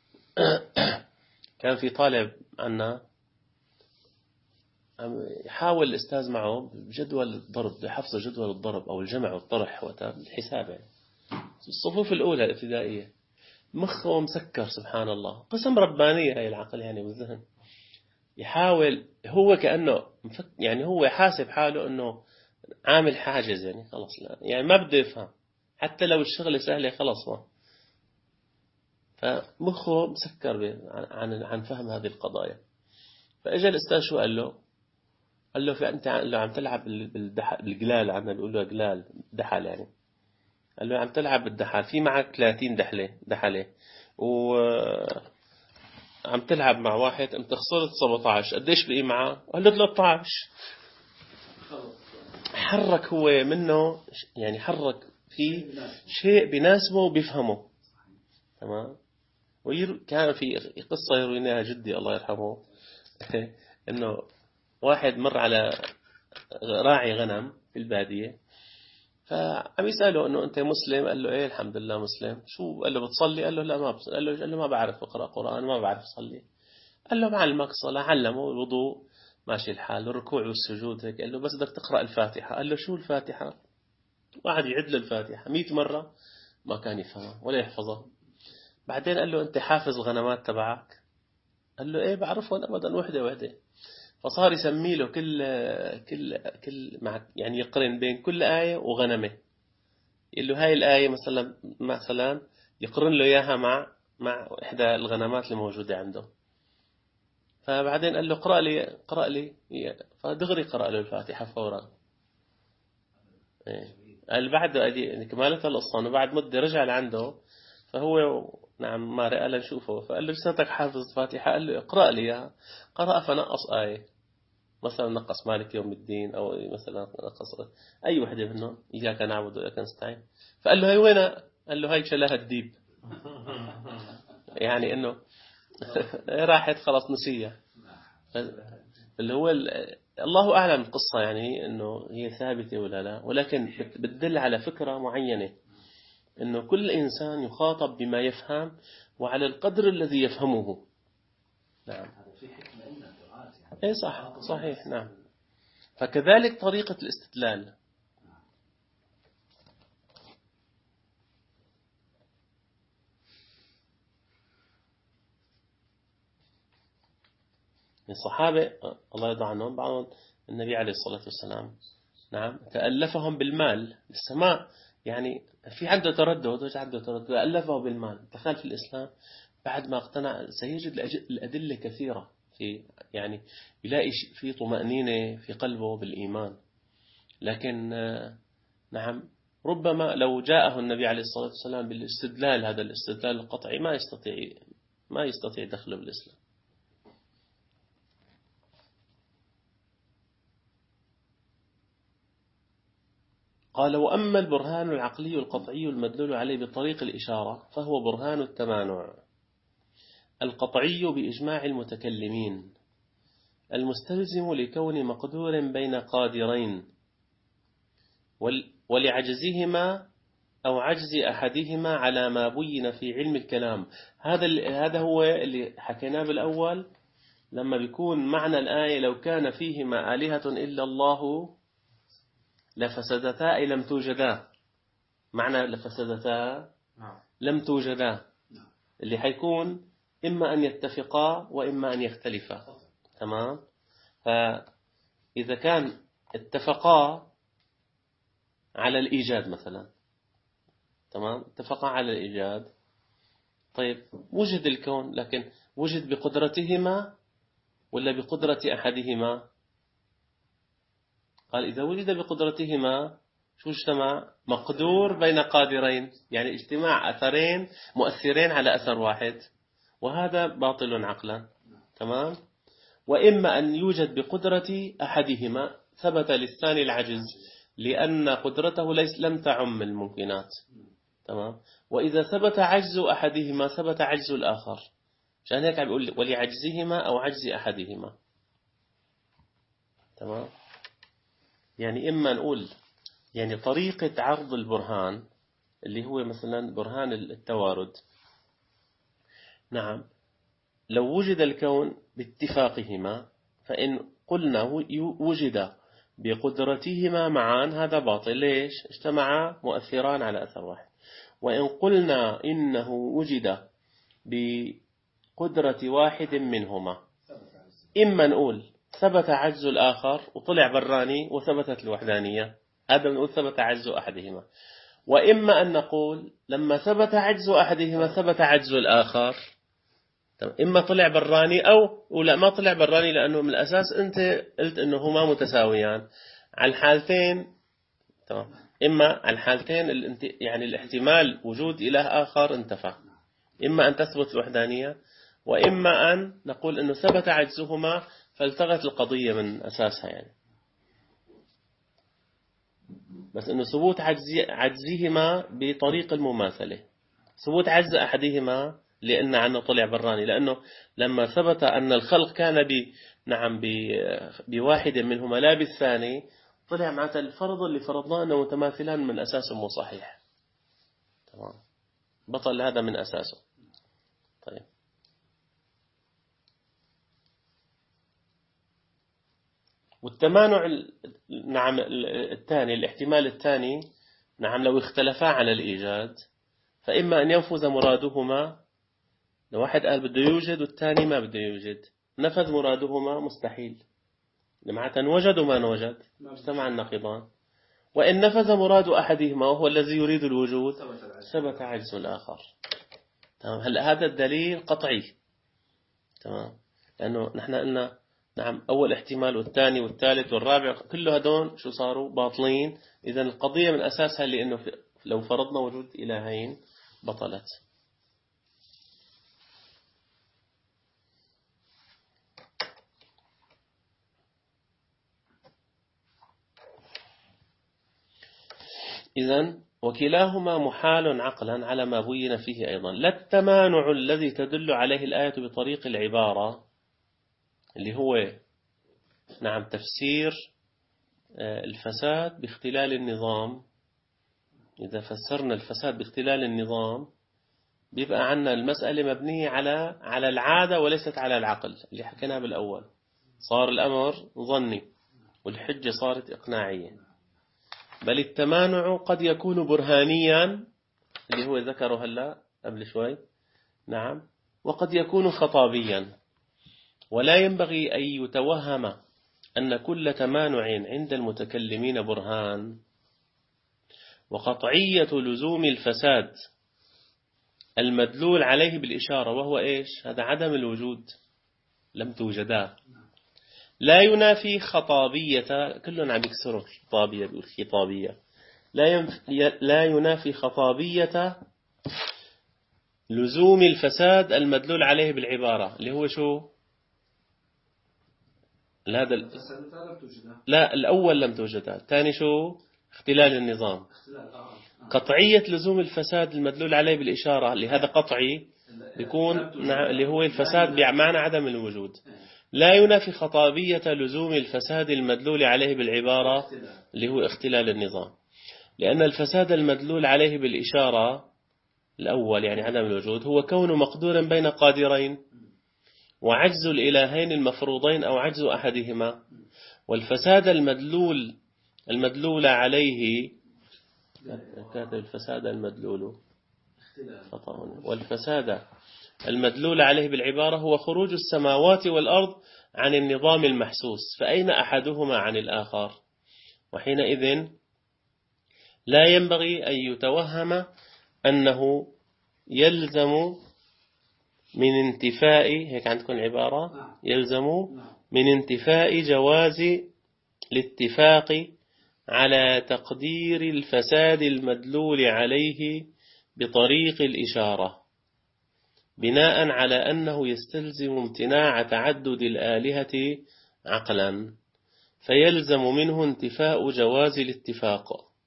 كان في طالب عنا يحاول الأستاذ معه بجدول الضرب، بحفظ جدول الضرب أو الجمع والطرح والحساب، يعني الصفوف الأولى الابتدائية، مخه مسكر سبحان الله، قسم ربانية هاي العقل يعني بالذهن. يحاول هو كأنه يعني هو يحاسب حاله أنه عامل حاجز، يعني خلص لا يعني ما بده يفهم، حتى لو الشغلة سهلة خلص ما. فمخه مسكر عن فهم هذه القضايا. فأجا الأستاذ شو قال له؟ قال له أنت لو عم تلعب بالقلال، عندنا بيقولوا قلال دحل يعني. قال له عم تلعب بالدحل، في معك 30 دحلة وعم تلعب مع واحد، انت خسرت 17، قديش بقي معه؟ قال له 13. حرك هو منه يعني، حرك في شيء بيناسبه وبيفهمه. تمام. كان في قصة يرويناها جدي الله يرحمه انه واحد مر على راعي غنم في البادية، فعم يسأله انه انت مسلم؟ قال له ايه الحمد لله مسلم. شو؟ قال له بتصلي؟ قال له لا ما بصلي. قال له ما بعرف اقرأ قرآن، ما بعرف اصلي. قال له معلمك الصلاة، علمه الوضوء ماشي الحال، الركوع والسجود هيك. قال له بس بدك تقرأ الفاتحة. قال له شو الفاتحة؟ وقعد يعد له الفاتحة 100 مرة، ما كان يفهمها ولا يحفظها. بعدين قال له انت حافظ الغنمات تبعك؟ قال له ايه بعرفهم ابدا وحده وحده. فصار يسمي له كل مع يعني يقرن بين كل آية وغنمه. يقول له هاي الآية مثلا يقرن له إياها مع إحدى الغنمات اللي موجودة عنده. فبعدين قال له اقرأ لي فدغري قرأ له الفاتحة فورا. قال بعد كمالتها القصة، وبعد مدة رجع لعنده، فهو نعم ما رأى نشوفه، فقال له سنتك حافظ الفاتحة؟ قال له اقرأ لي إياها. قرأ فنقص آية، مثلا نقص مالك يوم الدين، أو مثلا نقص أي وحدة منهم، إياك نعبد وإياك نستعين. فقال له هي وين؟ قال له هاي شلاها الديب. يعني إنه راحت خلاص نسيها. اللي هو الله أعلم القصة يعني إنه هي ثابتة ولا لا، ولكن بتدل على فكرة معينة، إنه كل إنسان يخاطب بما يفهم وعلى القدر الذي يفهمه. نعم. إيه صح، صحيح. نعم. فكذلك طريقة الاستدلال. الصحابة الله يرضى عنهم بعضهم النبي عليه الصلاة والسلام نعم تألفهم بالمال. السماء يعني في عنده تردد، ألفه بالمال، دخل في الإسلام بعد ما اقتنع سيجد الأدلة كثيرة، في يعني يلاقي في طمأنينة في قلبه بالإيمان. لكن نعم ربما لو جاءه النبي عليه الصلاة والسلام بالاستدلال، هذا الاستدلال القطعي، ما يستطيع دخله بالإسلام. قال: وأما البرهان العقلي القطعي المدلول عليه بطريق الإشارة فهو برهان التمانع القطعي بإجماع المتكلمين، المستلزم لكون مقدور بين قادرين، ولعجزهما أو عجز أحدهما على ما بين في علم الكلام. هذا هو اللي حكيناه بالأول، لما بيكون معنى الآية: لو كان فيهما آلهة إلا الله لفسدتا، أي لم توجدا. معنى لفسدتا لم توجدا، اللي حيكون إما أن يتفقا وإما أن يختلفا. تمام. فإذا كان اتفقا على الإيجاد مثلا، تمام، اتفقا على الإيجاد، طيب وجد الكون، لكن وجد بقدرتهما ولا بقدرة أحدهما؟ قال: إذا وجد بقدرتهما شو اجتمع؟ مقدور بين قادرين، يعني اجتماع أثرين مؤثرين على أثر واحد، وهذا باطل عقلا. تمام. وإما أن يوجد بقدرة أحدهما، ثبت للثاني العجز لأن قدرته لم تعم الممكنات. تمام. وإذا ثبت عجز أحدهما ثبت عجز الآخر، عشان هيك عم بيقول ولعجزهما أو عجز أحدهما. تمام. يعني إما نقول يعني طريقة عرض البرهان اللي هو مثلا برهان التوارد، نعم، لو وجد الكون باتفاقهما، فإن قلنا وجد بقدرتهما معا هذا باطل. ليش؟ اجتمعا مؤثران على أثر واحد. وإن قلنا إنه وجد بقدرة واحد منهما، إما نقول ثبت عجز الآخر وطلع براني وثبتت الوحدانية، هذا نقول ثبت عجز أحدهما. وإما أن نقول لما ثبت عجز أحدهما ثبت عجز الآخر، إما طلع براني أو لا ما طلع براني، لأنه من الأساس أنت قلت أنه هما متساويان على الحالتين. تمام. إما على الحالتين يعني الاحتمال وجود إله آخر انتفى، إما أن تثبت الوحدانية وإما أن نقول أنه ثبت عجزهما فالتغت القضية من أساسها يعني. بس أنه ثبوت عجزهما بطريق المماثلة، ثبوت عجز أحدهما لأن عنه طلع براني، لأنه لما ثبت أن الخلق كان بواحد منهما لا بالثاني، طلع معناتها الفرض اللي فرضناه أنه متماثلان من أساسه مو صحيح. تمام. بطل هذا من أساسه. طيب، والتمانع نعم الثاني، الاحتمال الثاني، نعم، لو اختلفا على الإيجاد فإما أن ينفذ مرادهما، لو واحد قال بده يوجد والثاني ما بده يوجد، نفذ مرادهما مستحيل، معناتها وجد وما نوجد، اجتمع النقيضان. وإن نفذ مراد أحدهما وهو الذي يريد الوجود ثبت عجز الآخر. تمام. هلا هذا الدليل قطعي. تمام. لأنه نحن قلنا نعم أول احتمال والثاني والثالث والرابع كل هدول شو صاروا؟ باطلين. إذن القضية من أساسها لأنه لو فرضنا وجود إلهين بطلت. إذن وكلاهما محال عقلا على ما بين فيه أيضا. لا التمانع الذي تدل عليه الآية بطريق العبارة اللي هو نعم تفسير الفساد باختلال النظام. إذا فسرنا الفساد باختلال النظام بيبقى عنا المسألة مبنية على العادة وليست على العقل اللي حكيناها بالأول. صار الأمر ظني والحجة صارت إقناعية. بل التمانع قد يكون برهانيا اللي هو ذكره هلا قبل شوي، نعم، وقد يكون خطابيا. ولا ينبغي أن يتوهم أن كل تمانع عند المتكلمين برهان. وقطعية لزوم الفساد المدلول عليه بالإشارة، وهو إيش؟ هذا عدم الوجود، لم توجدا. لا ينافي خطابية، كلهم عم يكسروا الخطابية بالخطابية. لا ينافي خطابية لزوم الفساد المدلول عليه بالعبارة، اللي هو شو؟ هذا لا، الأول لم توجدها، الثاني شو؟ اختلال النظام. قطعية لزوم الفساد المدلول عليه بالإشارة، لهذا قطعي بيكون اللي هو الفساد بمعنى عدم الوجود. لا ينافي خطابية لزوم الفساد المدلول عليه بالعبارة، اللي هو اختلال النظام، لأن الفساد المدلول عليه بالإشارة الأول يعني عدم الوجود هو كونه مقدورا بين قادرين، وعجز الإلهين المفروضين أو عجز أحدهما. والفساد المدلول عليه، كاتب الفساد المدلول خطأ، والفساد المدلول عليه بالعبارة هو خروج السماوات والأرض عن النظام المحسوس، فأين أحدهما عن الآخر؟ وحينئذ لا ينبغي أن يتوهم أنه يلزم من انتفاء، هيك عندكم العبارة، يلزم من انتفاء جواز الاتفاق على تقدير الفساد المدلول عليه بطريق الإشارة، بناء على أنه يستلزم امتناع تعدد الآلهة عقلا، فيلزم منه انتفاء جواز الاتفاق،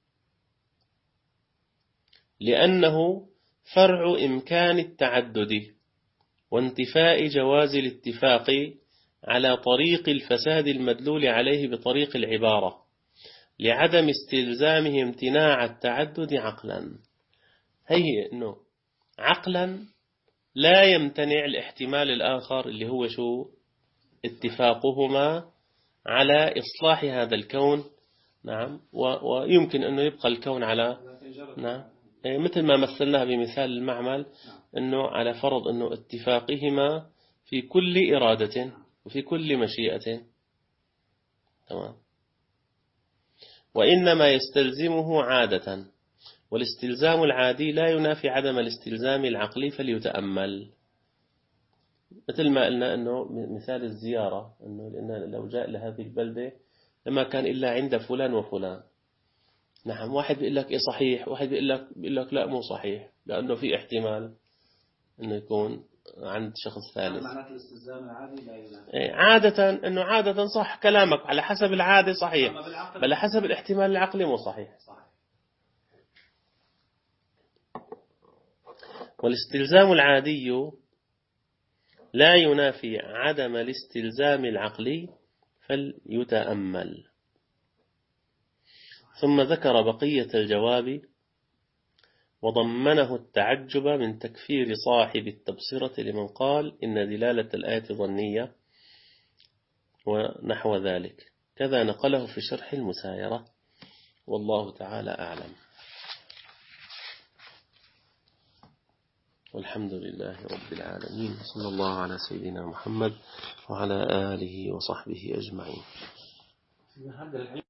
لأنه فرع إمكان التعدد، وانتفاء جواز الاتفاق على طريق الفساد المدلول عليه بطريق العبارة، لعدم استلزامه امتناع التعدد عقلا. هي أنه عقلا لا يمتنع الاحتمال الآخر اللي هو شو؟ اتفاقهما على إصلاح هذا الكون. نعم، ويمكن أنه يبقى الكون على، نعم، مثل ما مثلناها بمثال المعمل، أنه على فرض أنه اتفاقهما في كل إرادة وفي كل مشيئة. تمام. وإنما يستلزمه عادة، والاستلزام العادي لا ينافي عدم الاستلزام العقلي، فليتأمل. مثل ما قلنا أنه مثال الزيارة، أنه لأن لو جاء لهذه البلدة لما كان إلا عند فلان وفلان. نعم، واحد بيقول لك إيه صحيح، واحد بيقول لك لا مو صحيح، لأنه في احتمال أنه يكون عند شخص ثالث. معناته الاستلزام العادي لا ينافي. عادة أنه عادة صح كلامك على حسب العادة صحيح، بل على حسب الاحتمال العقلي مو صحيح. والاستلزام العادي لا ينافي عدم الاستلزام العقلي، فليتأمل. ثم ذكر بقية الجواب، وضمنه التعجب من تكفير صاحب التبصرة لمن قال إن دلالة الآية ظنية ونحو ذلك، كذا نقله في شرح المسايرة، والله تعالى أعلم. والحمد لله رب العالمين، صلى الله على سيدنا محمد وعلى آله وصحبه أجمعين.